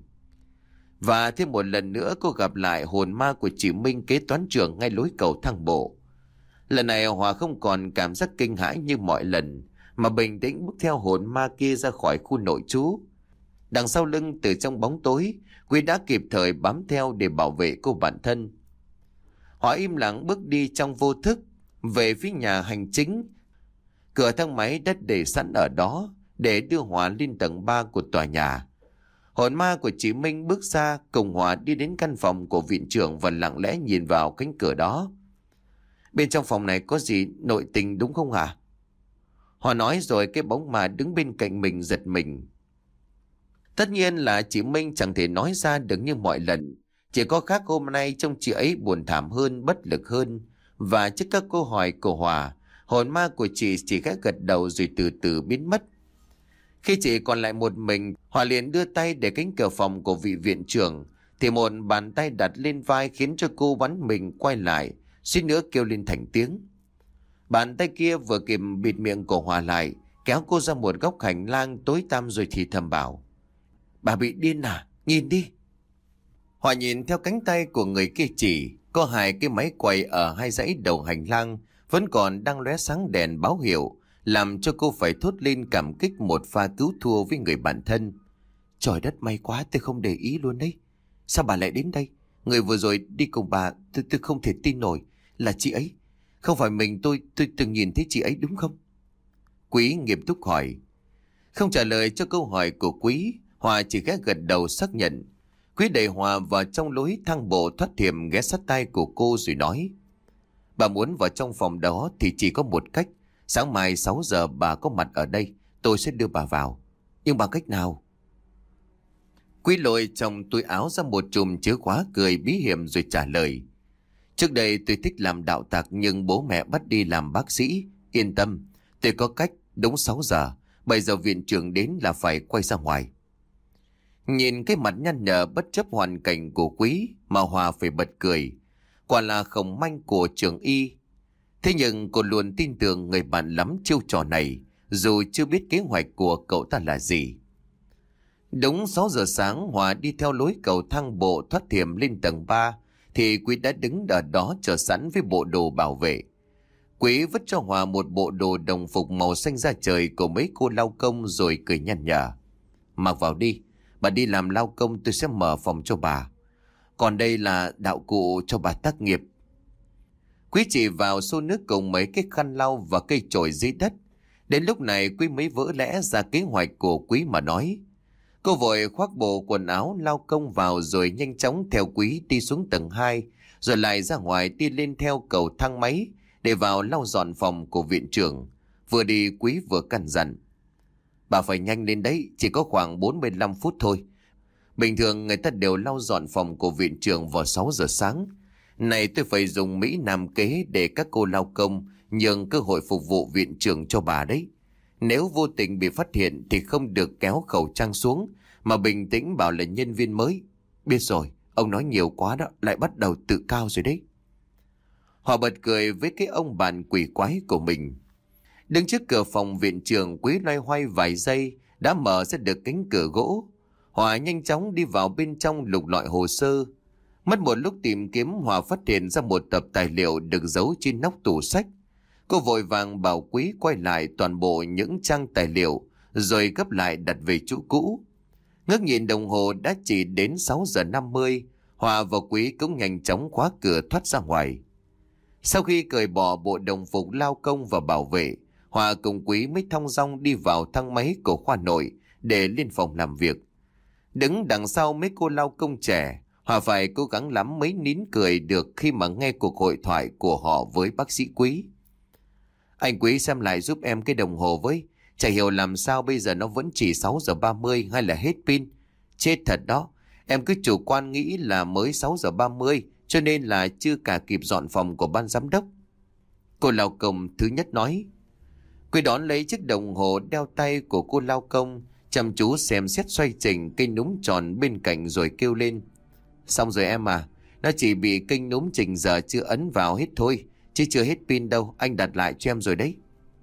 Và thêm một lần nữa cô gặp lại hồn ma của chị Minh, kế toán trưởng, ngay lối cầu thang bộ. Lần này Hòa không còn cảm giác kinh hãi như mọi lần, mà bình tĩnh bước theo hồn ma kia ra khỏi khu nội trú. Đằng sau lưng từ trong bóng tối, Quý đã kịp thời bám theo để bảo vệ cô bạn thân. Hòa im lặng bước đi trong vô thức về phía nhà hành chính. Cửa thang máy đã để sẵn ở đó để đưa Hòa lên tầng ba của tòa nhà. Hồn ma của chị Minh bước ra cùng Hòa đi đến căn phòng của viện trưởng và lặng lẽ nhìn vào cánh cửa đó. Bên trong phòng này có gì nội tình đúng không hả? Hòa nói rồi cái bóng ma đứng bên cạnh mình giật mình. Tất nhiên là chị Minh chẳng thể nói ra được như mọi lần. Chỉ có khác hôm nay trông chị ấy buồn thảm hơn, bất lực hơn. Và trước các câu hỏi của Hòa, hồn ma của chị chỉ khẽ gật đầu rồi từ từ biến mất. Khi chị còn lại một mình, Hòa liền đưa tay để cánh cửa phòng của vị viện trưởng, thì một bàn tay đặt lên vai khiến cho cô bắn mình quay lại, suýt nữa kêu lên thành tiếng. Bàn tay kia vừa kịp bịt miệng của Hòa lại, kéo cô ra một góc hành lang tối tăm rồi thì thầm bảo: "Bà bị điên à? Nhìn đi." Hòa nhìn theo cánh tay của người kia chỉ, có hai cái máy quay ở hai dãy đầu hành lang vẫn còn đang lóe sáng đèn báo hiệu, làm cho cô phải thốt lên cảm kích một pha cứu thua với người bạn thân. "Trời đất, may quá, tôi không để ý luôn đấy. Sao bà lại đến đây? Người vừa rồi đi cùng bà, tôi, tôi không thể tin nổi là chị ấy. Không phải mình tôi, tôi từng nhìn thấy chị ấy đúng không?" Quý nghiêm túc hỏi. Không trả lời cho câu hỏi của Quý, Hòa chỉ ghé gật đầu xác nhận. Quý đẩy Hòa vào trong lối thang bộ thoát hiểm, ghé sát tai của cô rồi nói: "Bà muốn vào trong phòng đó thì chỉ có một cách. Sáng mai sáu giờ bà có mặt ở đây, tôi sẽ đưa bà vào. Nhưng bằng cách nào?" Quý lôi trong túi áo ra một chùm chứa khóa cười bí hiểm rồi trả lời: "Trước đây tôi thích làm đạo tặc nhưng bố mẹ bắt đi làm bác sĩ. Yên tâm, tôi có cách. Đúng sáu giờ, bây giờ viện trưởng đến là phải quay ra ngoài." Nhìn cái mặt nhăn nhở bất chấp hoàn cảnh của Quý mà Hòa phải bật cười. Quả là khổng manh của trường y. Thế nhưng cô luôn tin tưởng người bạn lắm chiêu trò này, dù chưa biết kế hoạch của cậu ta là gì. Đúng sáu giờ sáng, Hòa đi theo lối cầu thang bộ thoát hiểm lên tầng ba, thì Quý đã đứng ở đó chờ sẵn với bộ đồ bảo vệ. Quý vứt cho Hòa một bộ đồ đồng phục màu xanh da trời của mấy cô lao công rồi cười nhăn nhở: "Mặc vào đi, bà đi làm lao công tôi sẽ mở phòng cho bà. Còn đây là đạo cụ cho bà tác nghiệp." Quý chỉ vào xô nước cùng mấy cái khăn lau và cây chổi dưới đất. Đến lúc này Quý mới vỡ lẽ ra kế hoạch của Quý mà nói. Cô vội khoác bộ quần áo lao công vào rồi nhanh chóng theo Quý đi xuống tầng hai, rồi lại ra ngoài đi lên theo cầu thang máy để vào lau dọn phòng của viện trưởng. Vừa đi Quý vừa căn dặn: "Bà phải nhanh lên đấy, chỉ có khoảng bốn mươi lăm phút thôi. Bình thường người ta đều lau dọn phòng của viện trưởng vào sáu giờ sáng. Này tôi phải dùng Mỹ Nam kế để các cô lao công nhường cơ hội phục vụ viện trưởng cho bà đấy. Nếu vô tình bị phát hiện thì không được kéo khẩu trang xuống, mà bình tĩnh bảo là nhân viên mới." "Biết rồi, ông nói nhiều quá đó, lại bắt đầu tự cao rồi đấy." Họ bật cười với cái ông bạn quỷ quái của mình. Đứng trước cửa phòng viện trưởng, Quý loay hoay vài giây đã mở ra được cánh cửa gỗ. Hòa nhanh chóng đi vào bên trong lục lọi hồ sơ. Mất một lúc tìm kiếm, Hòa phát hiện ra một tập tài liệu được giấu trên nóc tủ sách. Cô vội vàng bảo Quý quay lại toàn bộ những trang tài liệu rồi gấp lại đặt về chỗ cũ. Ngước nhìn đồng hồ đã chỉ đến sáu giờ năm mươi. Hòa và Quý cũng nhanh chóng khóa cửa thoát ra ngoài. Sau khi cởi bỏ bộ đồng phục lao công và bảo vệ, Hòa cùng Quý mới thong dong đi vào thang máy của khoa nội để lên phòng làm việc. Đứng đằng sau mấy cô lao công trẻ, Hòa phải cố gắng lắm mới nín cười được khi mà nghe cuộc hội thoại của họ với bác sĩ Quý. "Anh Quý xem lại giúp em cái đồng hồ với. Chả hiểu làm sao bây giờ nó vẫn chỉ sáu giờ ba mươi hay là hết pin. Chết thật đó, em cứ chủ quan nghĩ là mới sáu giờ ba mươi cho nên là chưa cả kịp dọn phòng của ban giám đốc." Cô lao công thứ nhất nói. Quý đón lấy chiếc đồng hồ đeo tay của cô lao công, chăm chú xem xét xoay chỉnh cây núm tròn bên cạnh rồi kêu lên: "Xong rồi em à, nó chỉ bị kênh núm chỉnh giờ chưa ấn vào hết thôi, chứ chưa hết pin đâu, anh đặt lại cho em rồi đấy."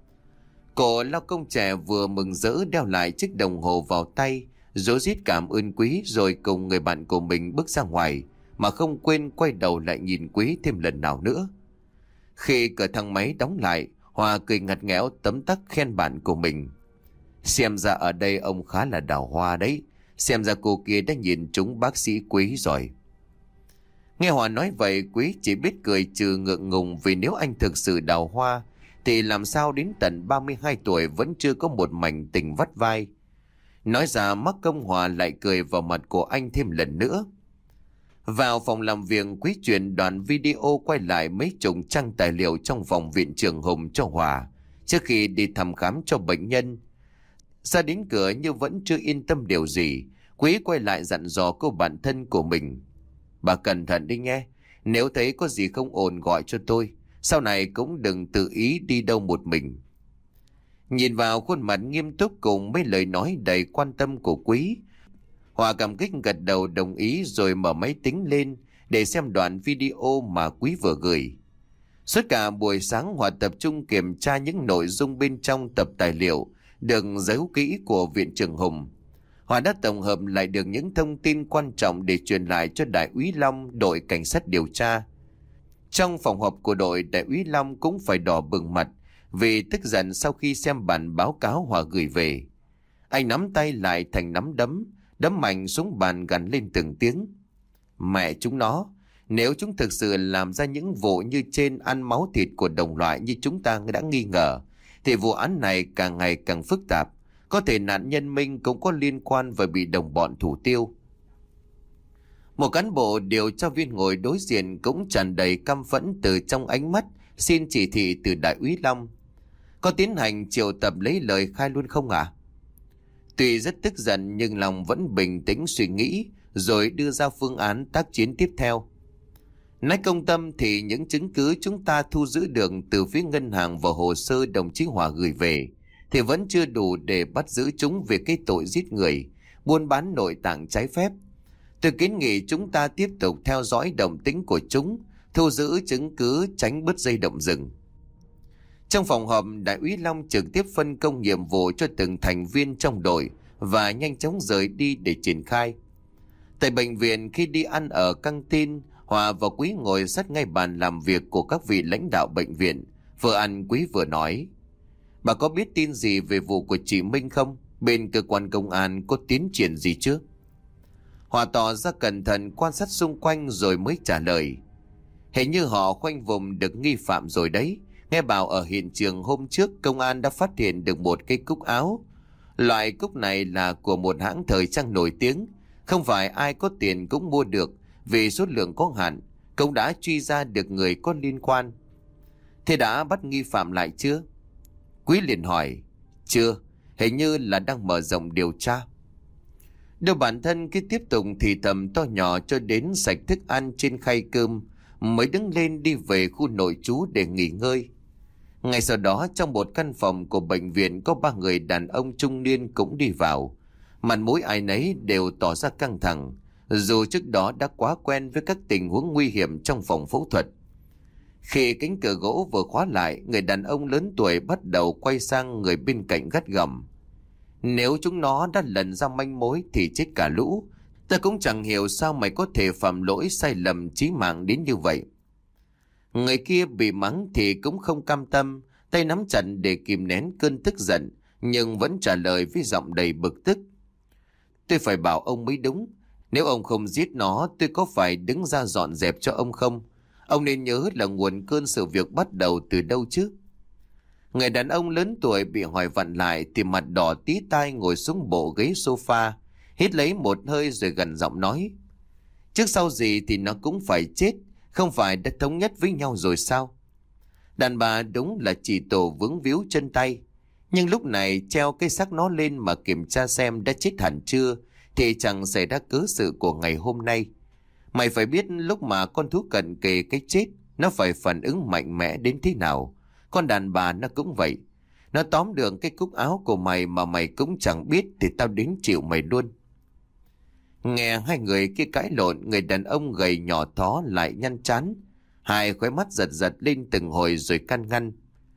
Cô lao công trẻ vừa mừng rỡ đeo lại chiếc đồng hồ vào tay, rối rít cảm ơn Quý rồi cùng người bạn của mình bước ra ngoài, mà không quên quay đầu lại nhìn Quý thêm lần nào nữa. Khi cửa thang máy đóng lại, Hòa cười ngặt nghẽo tấm tắc khen bạn của mình. Xem ra ở đây ông khá là đào hoa đấy. Xem ra cô kia đã nhìn trúng bác sĩ Quý rồi. Nghe Hòa nói vậy, Quý chỉ biết cười trừ ngượng ngùng, vì nếu anh thực sự đào hoa thì làm sao đến tận ba mươi hai tuổi vẫn chưa có một mảnh tình vắt vai. Nói ra mắc công Hòa lại cười vào mặt của anh thêm lần nữa. Vào phòng làm việc, Quý chuyển đoạn video quay lại mấy chục trang tài liệu trong phòng viện trưởng Hùng cho Hòa trước khi đi thăm khám cho bệnh nhân. Ra đến cửa nhưng vẫn chưa yên tâm điều gì, Quý quay lại dặn dò cô bạn thân của mình. Bà cẩn thận đi nghe, nếu thấy có gì không ổn gọi cho tôi, sau này cũng đừng tự ý đi đâu một mình. Nhìn vào khuôn mặt nghiêm túc cùng mấy lời nói đầy quan tâm của Quý, Hòa cảm kích gật đầu đồng ý rồi mở máy tính lên để xem đoạn video mà Quý vừa gửi. Suốt cả buổi sáng Hòa tập trung kiểm tra những nội dung bên trong tập tài liệu được giấu kỹ của viện trưởng Hùng. Hòa đã tổng hợp lại được những thông tin quan trọng để truyền lại cho Đại úy Long, đội cảnh sát điều tra. Trong phòng họp của đội, Đại úy Long cũng phải đỏ bừng mặt vì tức giận sau khi xem bản báo cáo Hòa gửi về. Anh nắm tay lại thành nắm đấm, đấm mạnh xuống bàn gằn lên từng tiếng. Mẹ chúng nó, nếu chúng thực sự làm ra những vụ như trên, ăn máu thịt của đồng loại như chúng ta đã nghi ngờ, thì vụ án này càng ngày càng phức tạp. Có thể nạn nhân Minh cũng có liên quan và bị đồng bọn thủ tiêu. Một cán bộ điều tra viên ngồi đối diện cũng tràn đầy căm phẫn từ trong ánh mắt xin chỉ thị từ Đại úy Long. Có tiến hành triệu tập lấy lời khai luôn không ạ? À? Tuy rất tức giận nhưng Long vẫn bình tĩnh suy nghĩ rồi đưa ra phương án tác chiến tiếp theo. Nói công tâm thì những chứng cứ chúng ta thu giữ được từ phía ngân hàng và hồ sơ đồng chí Hòa gửi về thì vẫn chưa đủ để bắt giữ chúng về cái tội giết người, buôn bán nội tạng trái phép. Tôi kiến nghị chúng ta tiếp tục theo dõi động tĩnh của chúng, thu giữ chứng cứ, tránh bứt dây động rừng. Trong phòng họp, Đại úy Long trực tiếp phân công nhiệm vụ cho từng thành viên trong đội và nhanh chóng rời đi để triển khai. Tại bệnh viện, khi đi ăn ở căng tin, Hòa và Quý ngồi sát ngay bàn làm việc của các vị lãnh đạo bệnh viện. Vừa ăn, Quý vừa nói: Bà có biết tin gì về vụ của chị Minh không? Bên cơ quan công an có tiến triển gì chứ? Hòa tỏ ra cẩn thận quan sát xung quanh rồi mới trả lời: Hình như họ khoanh vùng được nghi phạm rồi đấy. Nghe bảo ở hiện trường hôm trước công an đã phát hiện được một cây cúc áo. Loại cúc này là của một hãng thời trang nổi tiếng, không phải ai có tiền cũng mua được vì số lượng có hạn. Cũng đã truy ra được người có liên quan. Thế đã bắt nghi phạm lại chưa? Quý liền hỏi: Chưa, hình như là đang mở rộng điều tra. Đôi bản thân cứ tiếp tục thì thầm to nhỏ cho đến sạch thức ăn trên khay cơm mới đứng lên đi về khu nội trú để nghỉ ngơi. Ngay sau đó, trong một căn phòng của bệnh viện có ba người đàn ông trung niên cũng đi vào. Mặt mũi ai nấy đều tỏ ra căng thẳng, dù trước đó đã quá quen với các tình huống nguy hiểm trong phòng phẫu thuật. Khi cánh cửa gỗ vừa khóa lại, người đàn ông lớn tuổi bắt đầu quay sang người bên cạnh gắt gỏng: Nếu chúng nó đã lần ra manh mối thì chết cả lũ. Ta cũng chẳng hiểu sao mày có thể phạm lỗi sai lầm chí mạng đến như vậy. Người kia bị mắng thì cũng không cam tâm, tay nắm chặt để kìm nén cơn tức giận, nhưng vẫn trả lời với giọng đầy bực tức: Tôi phải bảo ông mới đúng. Nếu ông không giết nó, tôi có phải đứng ra dọn dẹp cho ông không? Ông nên nhớ là nguồn cơn sự việc bắt đầu từ đâu chứ? Người đàn ông lớn tuổi bị hỏi vặn lại thì mặt đỏ tí tai ngồi xuống bộ ghế sofa, hít lấy một hơi rồi gần giọng nói: Trước sau gì thì nó cũng phải chết, không phải đã thống nhất với nhau rồi sao? Đàn bà đúng là chỉ tổ vướng víu chân tay, nhưng lúc này treo cái xác nó lên mà kiểm tra xem đã chết hẳn chưa thì chẳng xảy ra cớ sự của ngày hôm nay. Mày phải biết lúc mà con thú cận kề cái chết, nó phải phản ứng mạnh mẽ đến thế nào. Con đàn bà nó cũng vậy. Nó tóm được cái cúc áo của mày mà mày cũng chẳng biết thì tao đến chịu mày luôn. Nghe hai người kia cãi lộn, người đàn ông gầy nhỏ thó lại nhăn chán, hai khóe mắt giật giật lên từng hồi rồi can ngăn: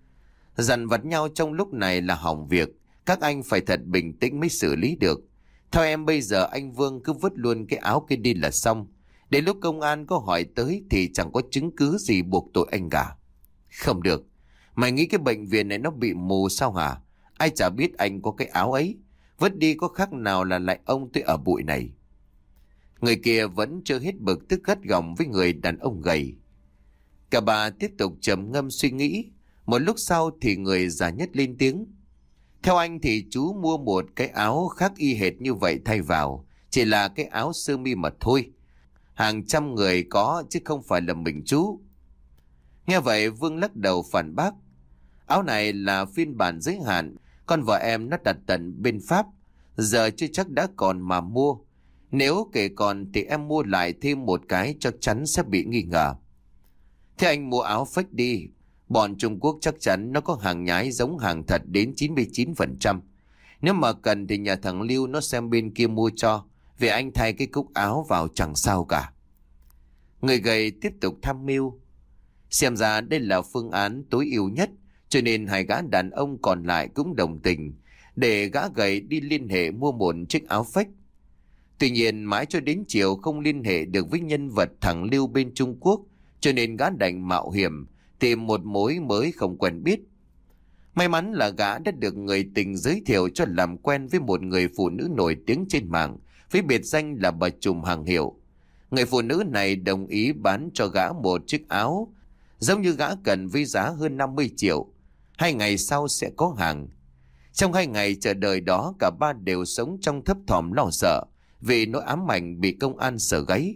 Dằn vặt nhau trong lúc này là hỏng việc, các anh phải thật bình tĩnh mới xử lý được. Theo em bây giờ anh Vương cứ vứt luôn cái áo kia đi là xong. Đến lúc công an có hỏi tới thì chẳng có chứng cứ gì buộc tội anh cả. Không được, Mày nghĩ cái bệnh viện này nó bị mù sao hả? Ai chả biết anh có cái áo ấy. Vứt đi có khác nào là lại ông tôi ở bụi này. Người kia vẫn chưa hết bực tức gắt gỏng với người đàn ông gầy. Cả bà tiếp tục trầm ngâm suy nghĩ. Một lúc sau thì người già nhất lên tiếng. Theo anh thì chú mua một cái áo khác y hệt như vậy thay vào. Chỉ là cái áo sơ mi mà thôi. Hàng trăm người có chứ không phải là mình chú. Nghe vậy Vương lắc đầu phản bác. Áo này là phiên bản giới hạn. Con vợ em nó đặt tận bên Pháp. Giờ chưa chắc đã còn mà mua. Nếu kể còn thì em mua lại thêm một cái chắc chắn sẽ bị nghi ngờ. Thế anh mua áo fake đi. Bọn Trung Quốc chắc chắn nó có hàng nhái giống hàng thật đến chín mươi chín phần trăm. Nếu mà cần thì nhà thằng Lưu nó xem bên kia mua cho. Vì anh thay cái cúc áo vào chẳng sao cả. Người gầy tiếp tục tham mưu. Xem ra đây là phương án tối ưu nhất. Cho nên hai gã đàn ông còn lại cũng đồng tình. Để gã gầy đi liên hệ mua một chiếc áo fake. Tuy nhiên mãi cho đến chiều không liên hệ được với nhân vật thằng Lưu bên Trung Quốc. Cho nên gã đành mạo hiểm tìm một mối mới không quen biết. May mắn là gã đã được người tình giới thiệu cho làm quen với một người phụ nữ nổi tiếng trên mạng với biệt danh là bà trùm hàng hiệu. Người phụ nữ này đồng ý bán cho gã một chiếc áo giống như gã cần với giá hơn năm mươi triệu. Hai ngày sau sẽ có hàng. Trong hai ngày chờ đợi đó cả ba đều sống trong thấp thỏm lo sợ vì nỗi ám ảnh bị công an sở gáy.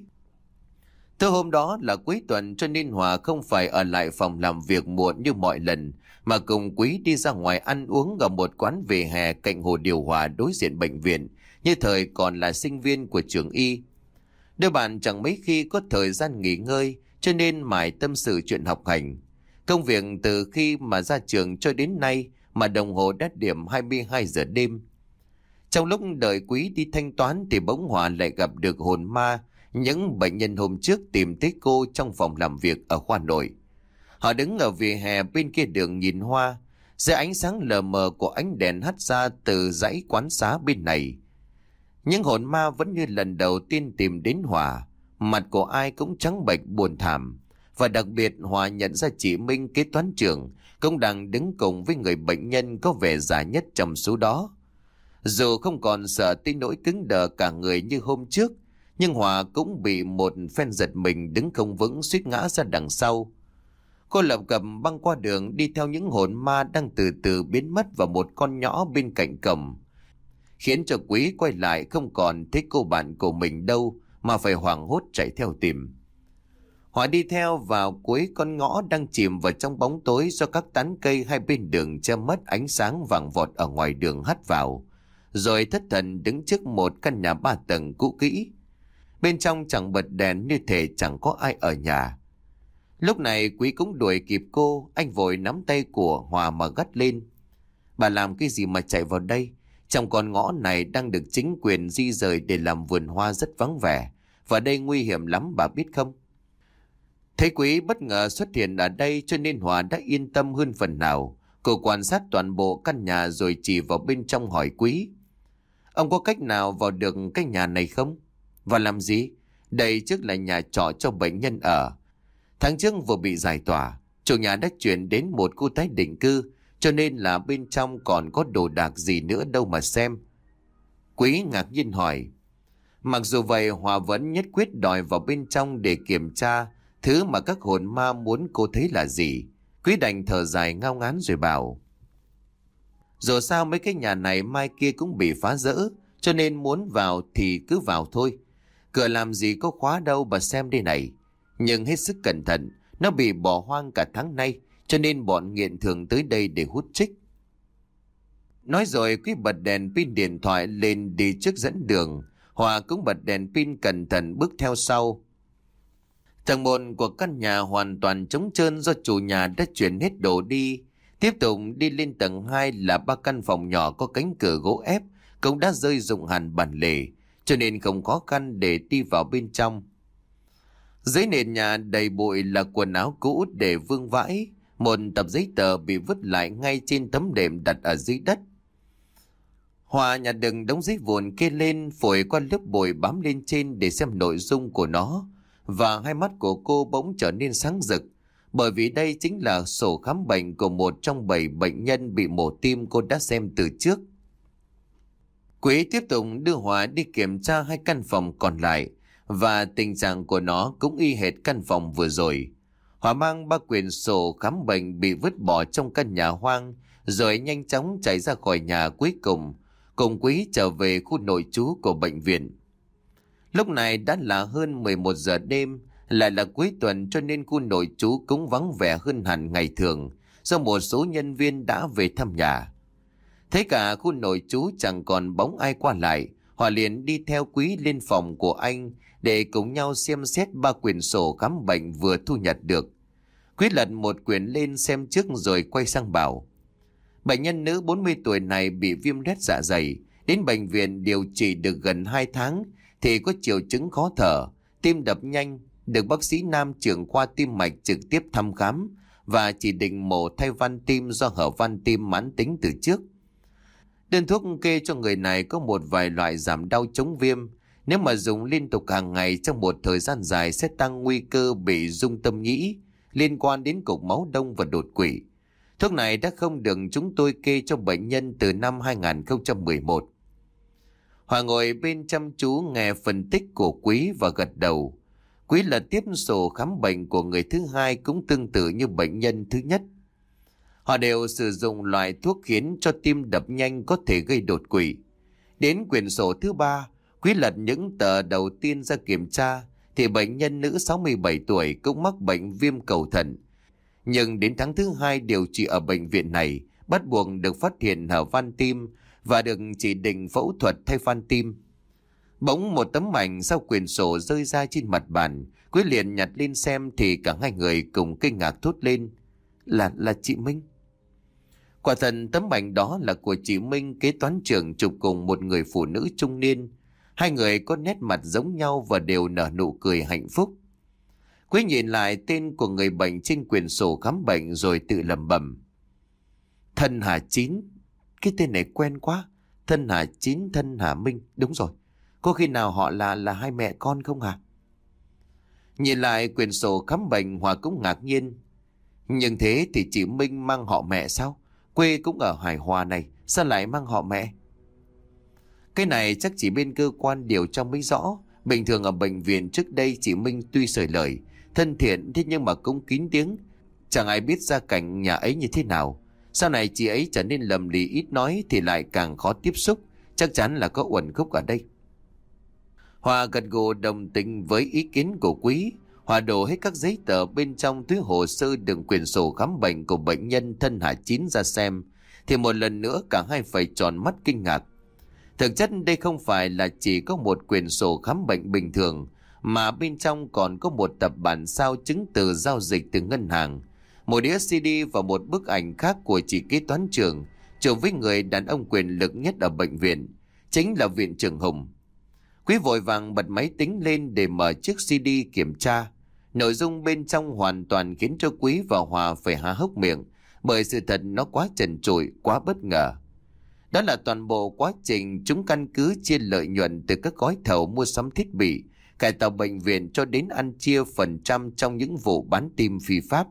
Từ hôm đó là cuối tuần cho nên Hòa không phải ở lại phòng làm việc muộn như mọi lần mà cùng Quý đi ra ngoài ăn uống ở một quán vỉa hè cạnh hồ điều hòa đối diện bệnh viện như thời còn là sinh viên của trường y. Đôi bạn chẳng mấy khi có thời gian nghỉ ngơi cho nên mải tâm sự chuyện học hành. Công việc từ khi mà ra trường cho đến nay mà đồng hồ đã điểm hai mươi hai giờ đêm. Trong lúc đợi Quý đi thanh toán thì bỗng Hòa lại gặp được hồn ma những bệnh nhân hôm trước tìm thấy cô trong phòng làm việc ở khoa nội. Họ đứng ở vỉa hè bên kia đường nhìn Hoa, dưới ánh sáng lờ mờ của ánh đèn hắt ra từ dãy quán xá bên này. Những hồn ma vẫn như lần đầu tiên tìm đến Hòa, mặt của ai cũng trắng bệch buồn thảm. Và đặc biệt Hòa nhận ra chị Minh kế toán trưởng cũng đang đứng cùng với người bệnh nhân có vẻ già nhất trong số đó. Dù không còn sợ tới nỗi cứng đờ cả người như hôm trước, nhưng Hòa cũng bị một phen giật mình đứng không vững suýt ngã ra đằng sau. Cô lập cập băng qua đường đi theo những hồn ma đang từ từ biến mất vào một con nhỏ bên cạnh cổng, khiến cho Quý quay lại không còn thấy cô bạn của mình đâu mà phải hoảng hốt chạy theo tìm. Hòa đi theo vào cuối con ngõ đang chìm vào trong bóng tối do các tán cây hai bên đường che mất ánh sáng vàng vọt ở ngoài đường hắt vào, rồi thất thần đứng trước một căn nhà ba tầng cũ kỹ. Bên trong chẳng bật đèn như thể chẳng có ai ở nhà. Lúc này Quý cũng đuổi kịp cô, anh vội nắm tay của Hòa mà gắt lên. Bà làm cái gì mà chạy vào đây? Trong con ngõ này đang được chính quyền di rời để làm vườn hoa rất vắng vẻ. Và đây nguy hiểm lắm bà biết không? Thấy Quý bất ngờ xuất hiện ở đây cho nên Hòa đã yên tâm hơn phần nào. Cô quan sát toàn bộ căn nhà rồi chỉ vào bên trong hỏi Quý. Ông có cách nào vào được cái nhà này không? Và làm gì? Đây trước là nhà trọ cho bệnh nhân ở. Tháng trước vừa bị giải tỏa, chủ nhà đã chuyển đến một khu tái định cư, cho nên là bên trong còn có đồ đạc gì nữa đâu mà xem. Quý ngạc nhiên hỏi. Mặc dù vậy Hòa vẫn nhất quyết đòi vào bên trong để kiểm tra thứ mà các hồn ma muốn cô thấy là gì. Quý đành thở dài ngao ngán rồi bảo. Dù sao mấy cái nhà này mai kia cũng bị phá rỡ, cho nên muốn vào thì cứ vào thôi. Cửa làm gì có khóa đâu bà xem đây này. Nhưng hết sức cẩn thận, nó bị bỏ hoang cả tháng nay, cho nên bọn nghiện thường tới đây để hút chích. Nói rồi Quý bật đèn pin điện thoại lên đi trước dẫn đường. Hòa cũng bật đèn pin cẩn thận bước theo sau. Tầng một của căn nhà hoàn toàn trống trơn do chủ nhà đã chuyển hết đồ đi. Tiếp tục đi lên tầng hai là ba căn phòng nhỏ có cánh cửa gỗ ép, cũng đã rơi rụng hẳn bản lề, cho nên không khó khăn để đi vào bên trong. Dưới nền nhà đầy bụi là quần áo cũ để vương vãi, một tập giấy tờ bị vứt lại ngay trên tấm đệm đặt ở dưới đất. Hòa nhặt đựng đống giấy vụn kê lên, phổi qua lớp bụi bám lên trên để xem nội dung của nó, và hai mắt của cô bỗng trở nên sáng rực, bởi vì đây chính là sổ khám bệnh của một trong bảy bệnh nhân bị mổ tim cô đã xem từ trước. Quý tiếp tục đưa Hòa đi kiểm tra hai căn phòng còn lại và tình trạng của nó cũng y hệt căn phòng vừa rồi. Hòa mang ba quyển sổ khám bệnh bị vứt bỏ trong căn nhà hoang rồi nhanh chóng chạy ra khỏi nhà, cuối cùng cùng Quý trở về khu nội trú của bệnh viện. Lúc này đã là hơn mười một giờ đêm, lại là cuối tuần cho nên khu nội trú cũng vắng vẻ hơn hẳn ngày thường do một số nhân viên đã về thăm nhà. Thấy cả khu nội trú chẳng còn bóng ai qua lại, Hòa liền đi theo Quý lên phòng của anh để cùng nhau xem xét ba quyển sổ khám bệnh vừa thu nhặt được. Quý lật một quyển lên xem trước rồi quay sang bảo: bệnh nhân nữ bốn mươi tuổi này bị viêm loét dạ dày, đến bệnh viện điều trị được gần hai tháng thì có triệu chứng khó thở, tim đập nhanh, được bác sĩ Nam trưởng khoa tim mạch trực tiếp thăm khám và chỉ định mổ thay van tim do hở van tim mãn tính từ trước. Đơn thuốc kê cho người này có một vài loại giảm đau chống viêm, nếu mà dùng liên tục hàng ngày trong một thời gian dài sẽ tăng nguy cơ bị rung tâm nhĩ liên quan đến cục máu đông và đột quỵ. Thuốc này đã không được chúng tôi kê cho bệnh nhân từ năm hai không một một. Hòa ngồi bên chăm chú nghe phân tích của Quý và gật đầu. Quý lật tiếp sổ khám bệnh của người thứ hai cũng tương tự như bệnh nhân thứ nhất. Họ đều sử dụng loại thuốc khiến cho tim đập nhanh có thể gây đột quỵ. Đến quyển sổ thứ ba, Quý lật những tờ đầu tiên ra kiểm tra thì bệnh nhân nữ sáu mươi bảy tuổi cũng mắc bệnh viêm cầu thận. Nhưng đến tháng thứ hai điều trị ở bệnh viện này, bắt buộc được phát hiện hở van tim và được chỉ định phẫu thuật thay van tim. Bỗng một tấm ảnh sau quyển sổ rơi ra trên mặt bàn, Quý liền nhặt lên xem thì cả hai người cùng kinh ngạc thốt lên: Là, là chị Minh. Quả thật tấm ảnh đó là của chị Minh, kế toán trưởng, chụp cùng một người phụ nữ trung niên. Hai người có nét mặt giống nhau và đều nở nụ cười hạnh phúc. Quý nhìn lại tên của người bệnh trên quyển sổ khám bệnh rồi tự lẩm bẩm: Thân Hà Chín, cái tên này quen quá. Thân Hà Chín, Thân Hà Minh, đúng rồi. Có khi nào họ là là hai mẹ con không hả? Nhìn lại quyển sổ khám bệnh, Hòa cũng ngạc nhiên. Nhưng thế thì chị Minh mang họ mẹ sao? Quê cũng ở Hải Hòa này, sao lại mang họ mẹ? Cái này chắc chỉ bên cơ quan điều tra mới rõ. Bình thường ở bệnh viện trước đây chị Minh tuy sởi lời, thân thiện, thế nhưng mà cũng kín tiếng. Chẳng ai biết gia cảnh nhà ấy như thế nào. Sau này chị ấy trở nên lầm lì ít nói thì lại càng khó tiếp xúc. Chắc chắn là có uẩn khúc ở đây. Hòa gật gù đồng tình với ý kiến của Quý. Hòa đổ hết các giấy tờ bên trong túi hồ sơ đựng quyển sổ khám bệnh của bệnh nhân Thân Hà Chín ra xem, thì một lần nữa cả hai phải tròn mắt kinh ngạc. Thực chất đây không phải là chỉ có một quyển sổ khám bệnh bình thường, mà bên trong còn có một tập bản sao chứng từ giao dịch từ ngân hàng, một đĩa xê đê và một bức ảnh khác của chị kế toán trưởng chụp với người đàn ông quyền lực nhất ở bệnh viện, chính là viện trưởng Hùng. Quý vội vàng bật máy tính lên để mở chiếc xê đê kiểm tra. Nội dung bên trong hoàn toàn khiến cho Quý và Hòa phải há hốc miệng, bởi sự thật nó quá trần trụi, quá bất ngờ. Đó là toàn bộ quá trình chúng căn cứ chia lợi nhuận từ các gói thầu mua sắm thiết bị, cải tạo bệnh viện cho đến ăn chia phần trăm trong những vụ bán tim phi pháp.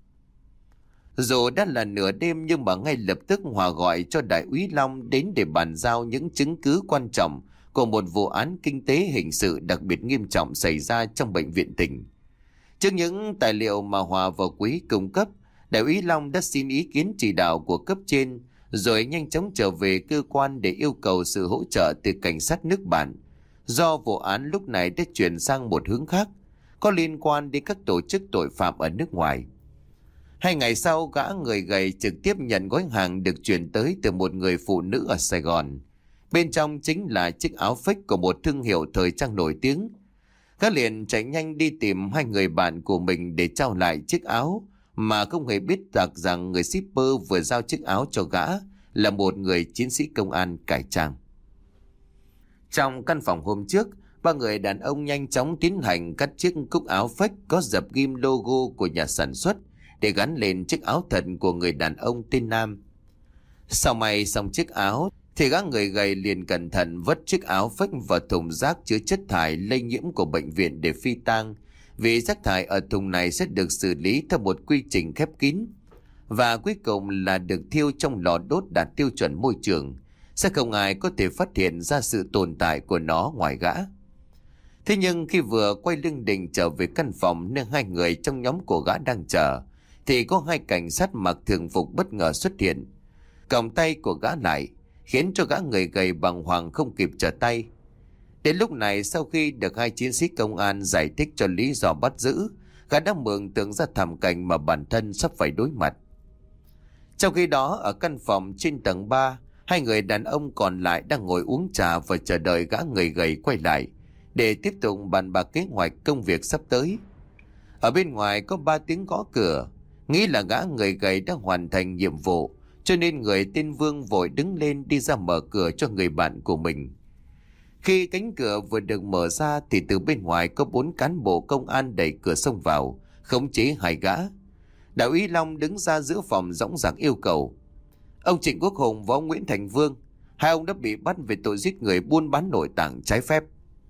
Dù đã là nửa đêm nhưng mà ngay lập tức Hòa gọi cho đại úy Long đến để bàn giao những chứng cứ quan trọng của một vụ án kinh tế hình sự đặc biệt nghiêm trọng xảy ra trong bệnh viện tỉnh. Trước những tài liệu mà Hòa và Quý cung cấp, đại úy Long đã xin ý kiến chỉ đạo của cấp trên, rồi nhanh chóng trở về cơ quan để yêu cầu sự hỗ trợ từ cảnh sát nước bạn. Do vụ án lúc này đã chuyển sang một hướng khác, có liên quan đến các tổ chức tội phạm ở nước ngoài. Hai ngày sau, gã người gầy trực tiếp nhận gói hàng được chuyển tới từ một người phụ nữ ở Sài Gòn. Bên trong chính là chiếc áo phếch của một thương hiệu thời trang nổi tiếng. Gã liền chạy nhanh đi tìm hai người bạn của mình để trao lại chiếc áo, mà không hề biết rằng rằng người shipper vừa giao chiếc áo cho gã là một người chiến sĩ công an cải trang. Trong căn phòng hôm trước, ba người đàn ông nhanh chóng tiến hành cắt chiếc cúc áo phếch có dập ghim logo của nhà sản xuất để gắn lên chiếc áo thật của người đàn ông tên Nam. Sau may xong chiếc áo thì gã người gầy liền cẩn thận vứt chiếc áo phếch vào thùng rác chứa chất thải lây nhiễm của bệnh viện để phi tang, vì rác thải ở thùng này sẽ được xử lý theo một quy trình khép kín, và cuối cùng là được thiêu trong lò đốt đạt tiêu chuẩn môi trường. Sẽ không ai có thể phát hiện ra sự tồn tại của nó ngoài gã. Thế nhưng khi vừa quay lưng định trở về căn phòng nơi hai người trong nhóm của gã đang chờ, thì có hai cảnh sát mặc thường phục bất ngờ xuất hiện, còng tay của gã lại, khiến cho gã người gầy bàng hoàng không kịp trở tay. Đến lúc này, sau khi được hai chiến sĩ công an giải thích cho lý do bắt giữ, gã đã mường tượng ra thảm cảnh mà bản thân sắp phải đối mặt. Trong khi đó, ở căn phòng trên tầng ba, hai người đàn ông còn lại đang ngồi uống trà và chờ đợi gã người gầy quay lại để tiếp tục bàn bạc kế hoạch công việc sắp tới. Ở bên ngoài có ba tiếng gõ cửa, nghĩ là gã người gầy đã hoàn thành nhiệm vụ, cho nên người tên Vương vội đứng lên đi ra mở cửa cho người bạn của mình. Khi cánh cửa vừa được mở ra thì từ bên ngoài có bốn cán bộ công an đẩy cửa xông vào, khống chế hai gã. Đại úy Long đứng ra giữa phòng dõng dạc yêu cầu: "Ông Trịnh Quốc Hùng và ông Nguyễn Thành Vương, hai ông đã bị bắt về tội giết người, buôn bán nội tạng trái phép."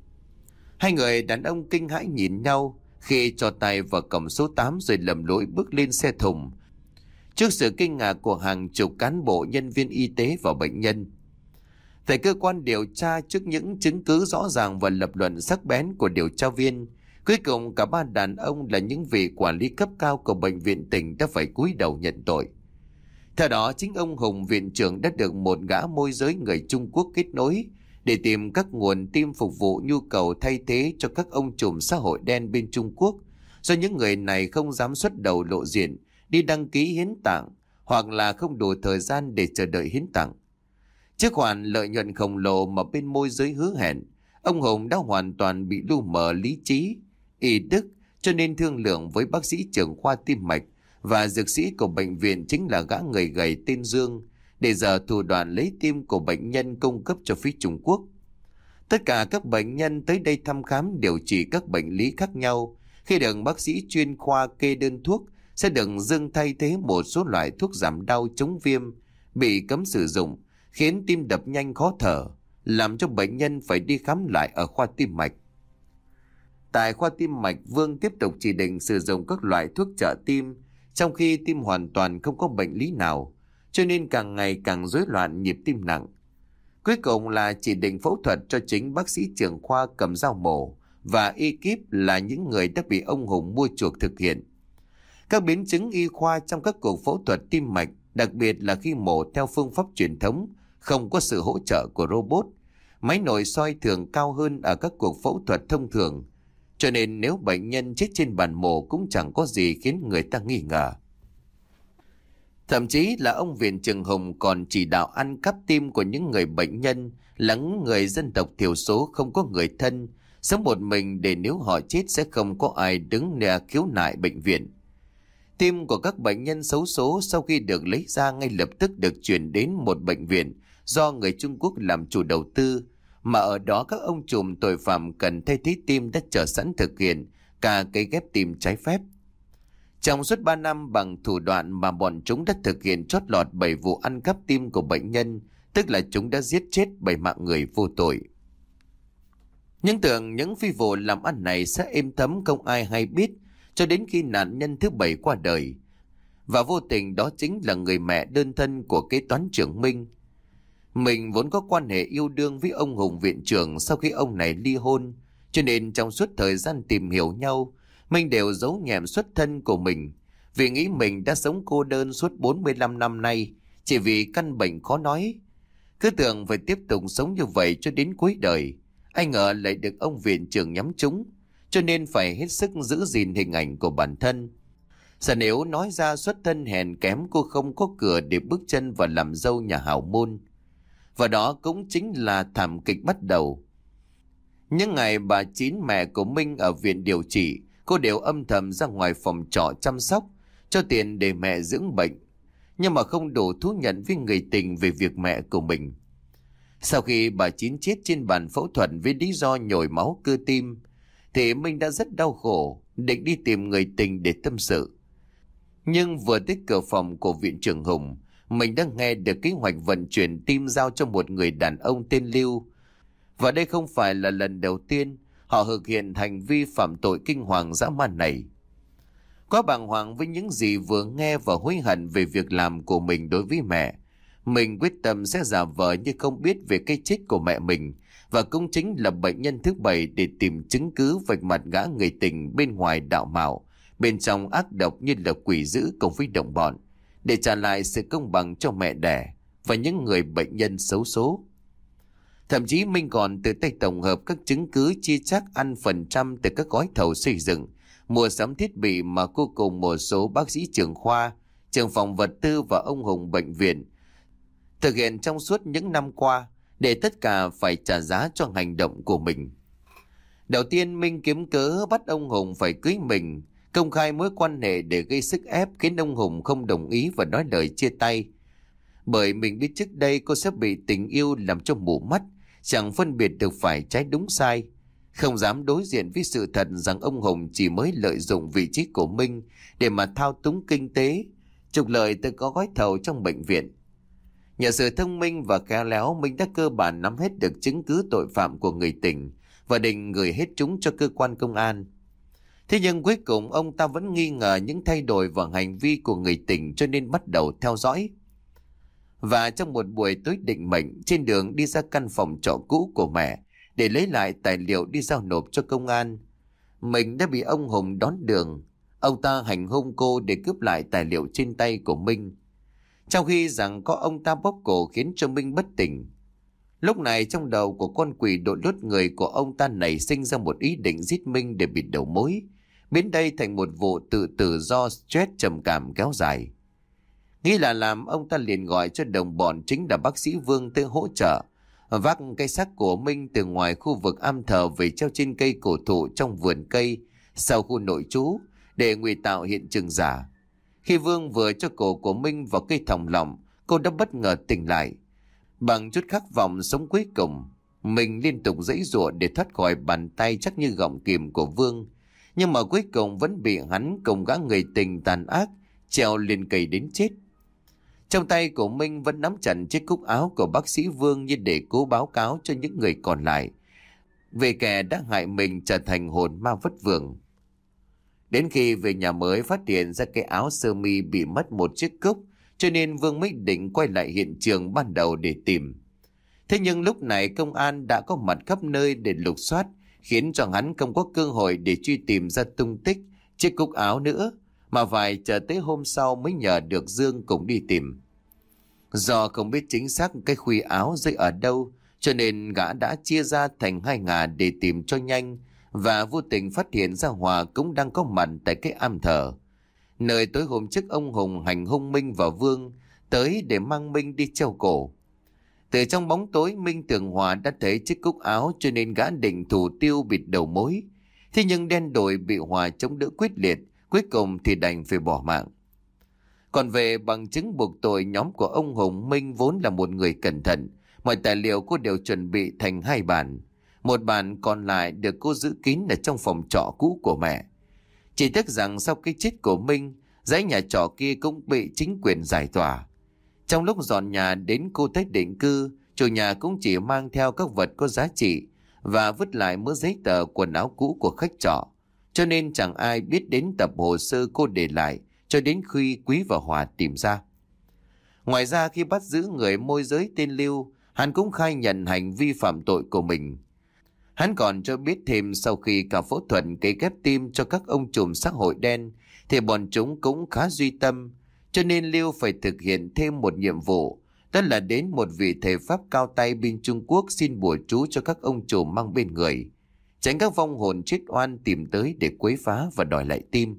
Hai người đàn ông kinh hãi nhìn nhau khi cho tay vào cổng số tám rồi lầm lỗi bước lên xe thùng, trước sự kinh ngạc của hàng chục cán bộ, nhân viên y tế và bệnh nhân. Tại cơ quan điều tra, trước những chứng cứ rõ ràng và lập luận sắc bén của điều tra viên, cuối cùng cả ba đàn ông là những vị quản lý cấp cao của bệnh viện tỉnh đã phải cúi đầu nhận tội. Theo đó, chính ông Hùng, viện trưởng, đã được một gã môi giới người Trung Quốc kết nối để tìm các nguồn tim phục vụ nhu cầu thay thế cho các ông trùm xã hội đen bên Trung Quốc, do những người này không dám xuất đầu lộ diện đi đăng ký hiến tạng, hoặc là không đủ thời gian để chờ đợi hiến tặng. Trước khoản lợi nhuận khổng lồ mà bên môi giới hứa hẹn, ông Hùng đã hoàn toàn bị lu mờ lý trí, y đức, cho nên thương lượng với bác sĩ trưởng khoa tim mạch và dược sĩ của bệnh viện, chính là gã người gầy tên Dương, để giờ thủ đoạn lấy tim của bệnh nhân cung cấp cho phía Trung Quốc. Tất cả các bệnh nhân tới đây thăm khám điều trị các bệnh lý khác nhau, khi được bác sĩ chuyên khoa kê đơn thuốc, sẽ được Dương thay thế một số loại thuốc giảm đau, chống viêm bị cấm sử dụng, khiến tim đập nhanh khó thở, làm cho bệnh nhân phải đi khám lại ở khoa tim mạch. Tại khoa tim mạch, Vương tiếp tục chỉ định sử dụng các loại thuốc trợ tim, trong khi tim hoàn toàn không có bệnh lý nào, cho nên càng ngày càng rối loạn nhịp tim nặng. Cuối cùng là chỉ định phẫu thuật cho chính bác sĩ trưởng khoa cầm dao mổ, và ekip là những người đã bị ông Hùng mua chuộc thực hiện. Các biến chứng y khoa trong các cuộc phẫu thuật tim mạch, đặc biệt là khi mổ theo phương pháp truyền thống, không có sự hỗ trợ của robot, máy nội soi thường cao hơn ở các cuộc phẫu thuật thông thường, cho nên nếu bệnh nhân chết trên bàn mổ cũng chẳng có gì khiến người ta nghi ngờ. Thậm chí là ông viện trưởng Hùng còn chỉ đạo ăn cắp tim của những người bệnh nhân là những người dân tộc thiểu số, không có người thân, sống một mình, để nếu họ chết sẽ không có ai đứng ra khiếu nại bệnh viện. Tim của các bệnh nhân xấu số sau khi được lấy ra ngay lập tức được chuyển đến một bệnh viện do người Trung Quốc làm chủ đầu tư, mà ở đó các ông trùm tội phạm cần thay thế tim đã chờ sẵn thực hiện cả cây ghép tim trái phép. Trong suốt ba năm, bằng thủ đoạn mà bọn chúng đã thực hiện chót lọt bảy vụ ăn cắp tim của bệnh nhân, tức là chúng đã giết chết bảy mạng người vô tội. Nhưng tưởng những phi vụ làm ăn này sẽ êm thấm, không ai hay biết, cho đến khi nạn nhân thứ bảy qua đời. Và vô tình đó chính là người mẹ đơn thân của kế toán trưởng Minh. Mình vốn có quan hệ yêu đương với ông Hùng viện trưởng sau khi ông này ly hôn, cho nên trong suốt thời gian tìm hiểu nhau, Minh đều giấu nhẹm xuất thân của mình, vì nghĩ mình đã sống cô đơn suốt bốn mươi lăm năm nay, chỉ vì căn bệnh khó nói. Cứ tưởng phải tiếp tục sống như vậy cho đến cuối đời, ai ngờ lại được ông viện trưởng nhắm trúng, cho nên phải hết sức giữ gìn hình ảnh của bản thân. Giờ nếu nói ra xuất thân hèn kém, cô không có cửa để bước chân vào làm dâu nhà hào môn. Và đó cũng chính là thảm kịch bắt đầu. Những ngày bà Chín, mẹ của Minh, ở viện điều trị, cô đều âm thầm ra ngoài phòng trọ chăm sóc, cho tiền để mẹ dưỡng bệnh, nhưng mà không đủ thú nhận với người tình về việc mẹ của mình. Sau khi bà Chín chết trên bàn phẫu thuật với lý do nhồi máu cơ tim, thì Minh đã rất đau khổ, định đi tìm người tình để tâm sự. Nhưng vừa tới cửa phòng của viện trưởng Hùng, mình đã nghe được kế hoạch vận chuyển tim giao cho một người đàn ông tên Lưu. Và đây không phải là lần đầu tiên họ thực hiện hành vi phạm tội kinh hoàng dã man này. Quá bàng hoàng với những gì vừa nghe và hối hận về việc làm của mình đối với mẹ, mình quyết tâm sẽ giả vờ như không biết về cái chết của mẹ mình, và cũng chính là bệnh nhân thứ bảy để tìm chứng cứ vạch mặt gã người tình bên ngoài đạo mạo, bên trong ác độc như là quỷ dữ cùng với đồng bọn, để trả lại sự công bằng cho mẹ đẻ và những người bệnh nhân xấu số. Thậm chí Minh còn tự tay tổng hợp các chứng cứ chia chác ăn phần trăm từ các gói thầu xây dựng, mua sắm thiết bị mà cô cùng một số bác sĩ trưởng khoa, trưởng phòng vật tư và ông Hùng bệnh viện thực hiện trong suốt những năm qua, để tất cả phải trả giá cho hành động của mình. Đầu tiên, Minh kiếm cớ bắt ông Hùng phải cưới mình, công khai mối quan hệ để gây sức ép, khiến ông Hùng không đồng ý và nói lời chia tay. Bởi mình biết trước đây cô sẽ bị tình yêu làm cho mù mắt, chẳng phân biệt được phải trái đúng sai, không dám đối diện với sự thật rằng ông Hùng chỉ mới lợi dụng vị trí của Minh để mà thao túng kinh tế, trục lợi từ có gói thầu trong bệnh viện. Nhờ sự thông minh và khéo léo, Minh đã cơ bản nắm hết được chứng cứ tội phạm của người tình và định gửi hết chúng cho cơ quan công an. Thế nhưng cuối cùng ông ta vẫn nghi ngờ những thay đổi vào hành vi của người tình, cho nên bắt đầu theo dõi. Và trong một buổi tối định mệnh, trên đường đi ra căn phòng trọ cũ của mẹ để lấy lại tài liệu đi giao nộp cho công an, mình đã bị ông Hùng đón đường. Ông ta hành hung cô để cướp lại tài liệu trên tay của Minh, trong khi rằng có ông ta bóp cổ khiến cho Minh bất tỉnh. Lúc này trong đầu của con quỷ đội lốt người của ông ta nảy sinh ra một ý định giết Minh để bịt đầu mối, biến đây thành một vụ tự tử do stress trầm cảm kéo dài. Nghĩ là làm, ông ta liền gọi cho đồng bọn chính là bác sĩ Vương tới hỗ trợ, vác cây xác của Minh từ ngoài khu vực am thờ về treo trên cây cổ thụ trong vườn cây sau khu nội trú để ngụy tạo hiện trường giả. Khi Vương vừa cho cổ của Minh vào cây thòng lọng, cô đã bất ngờ tỉnh lại. Bằng chút khát vọng sống cuối cùng, mình liên tục giãy giụa để thoát khỏi bàn tay chắc như gọng kìm của Vương, nhưng mà cuối cùng vẫn bị hắn cùng gã người tình tàn ác treo lên cây đến chết. Trong tay của Minh vẫn nắm chặt chiếc cúc áo của bác sĩ Vương, như để cố báo cáo cho những người còn lại về kẻ đã hại mình trở thành hồn ma vất vưởng. Đến khi về nhà mới phát hiện ra cái áo sơ mi bị mất một chiếc cúc, cho nên Vương mới định quay lại hiện trường ban đầu để tìm. Thế nhưng lúc này công an đã có mặt khắp nơi để lục soát, khiến cho hắn không có cơ hội để truy tìm ra tung tích chiếc cúc áo nữa, mà phải chờ tới hôm sau mới nhờ được Dương cùng đi tìm. Do không biết chính xác cái khuy áo rơi ở đâu, cho nên gã đã chia ra thành hai ngả để tìm cho nhanh, và vô tình phát hiện ra Hòa cũng đang có mặt tại cái am thờ, nơi tối hôm trước ông Hùng hành hung Minh và Vương tới để mang Minh đi treo cổ. Từ trong bóng tối, Minh tưởng Hòa đã thấy chiếc cúc áo, cho nên gã định thủ tiêu bịt đầu mối. Thế nhưng đen đổi bị Hòa chống đỡ quyết liệt, cuối cùng thì đành phải bỏ mạng. Còn về bằng chứng buộc tội, nhóm của ông Hùng, Minh vốn là một người cẩn thận, mọi tài liệu cô đều chuẩn bị thành hai bản. Một bản còn lại được cô giữ kín ở trong phòng trọ cũ của mẹ. Chỉ tiếc rằng sau cái chết của Minh, dãy nhà trọ kia cũng bị chính quyền giải tỏa. Trong lúc dọn nhà đến khu tái định cư, chủ nhà cũng chỉ mang theo các vật có giá trị và vứt lại mớ giấy tờ quần áo cũ của khách trọ, cho nên chẳng ai biết đến tập hồ sơ cô để lại cho đến khi Quý và Hòa tìm ra. Ngoài ra, khi bắt giữ người môi giới tên Lưu, hắn cũng khai nhận hành vi phạm tội của mình. Hắn còn cho biết thêm sau khi cả phẫu thuật cấy ghép tim cho các ông trùm xã hội đen thì bọn chúng cũng khá duy tâm, cho nên Lưu phải thực hiện thêm một nhiệm vụ, đó là đến một vị thầy pháp cao tay bên Trung Quốc xin bùa chú cho các ông trùm mang bên người, tránh các vong hồn chết oan tìm tới để quấy phá và đòi lại tim.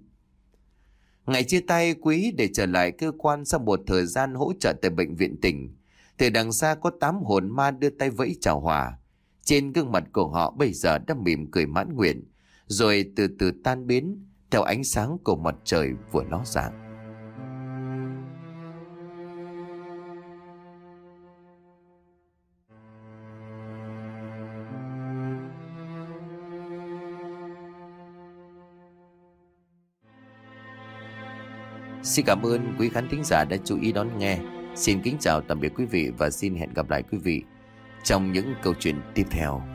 Ngày chia tay Quý để trở lại cơ quan sau một thời gian hỗ trợ tại bệnh viện tỉnh, từ đằng xa có tám hồn ma đưa tay vẫy chào Hòa. Trên gương mặt của họ bây giờ đã mỉm cười mãn nguyện, rồi từ từ tan biến theo ánh sáng của mặt trời vừa ló dạng. Xin cảm ơn quý khán thính giả đã chú ý đón nghe. Xin kính chào tạm biệt quý vị và xin hẹn gặp lại quý vị trong những câu chuyện tiếp theo.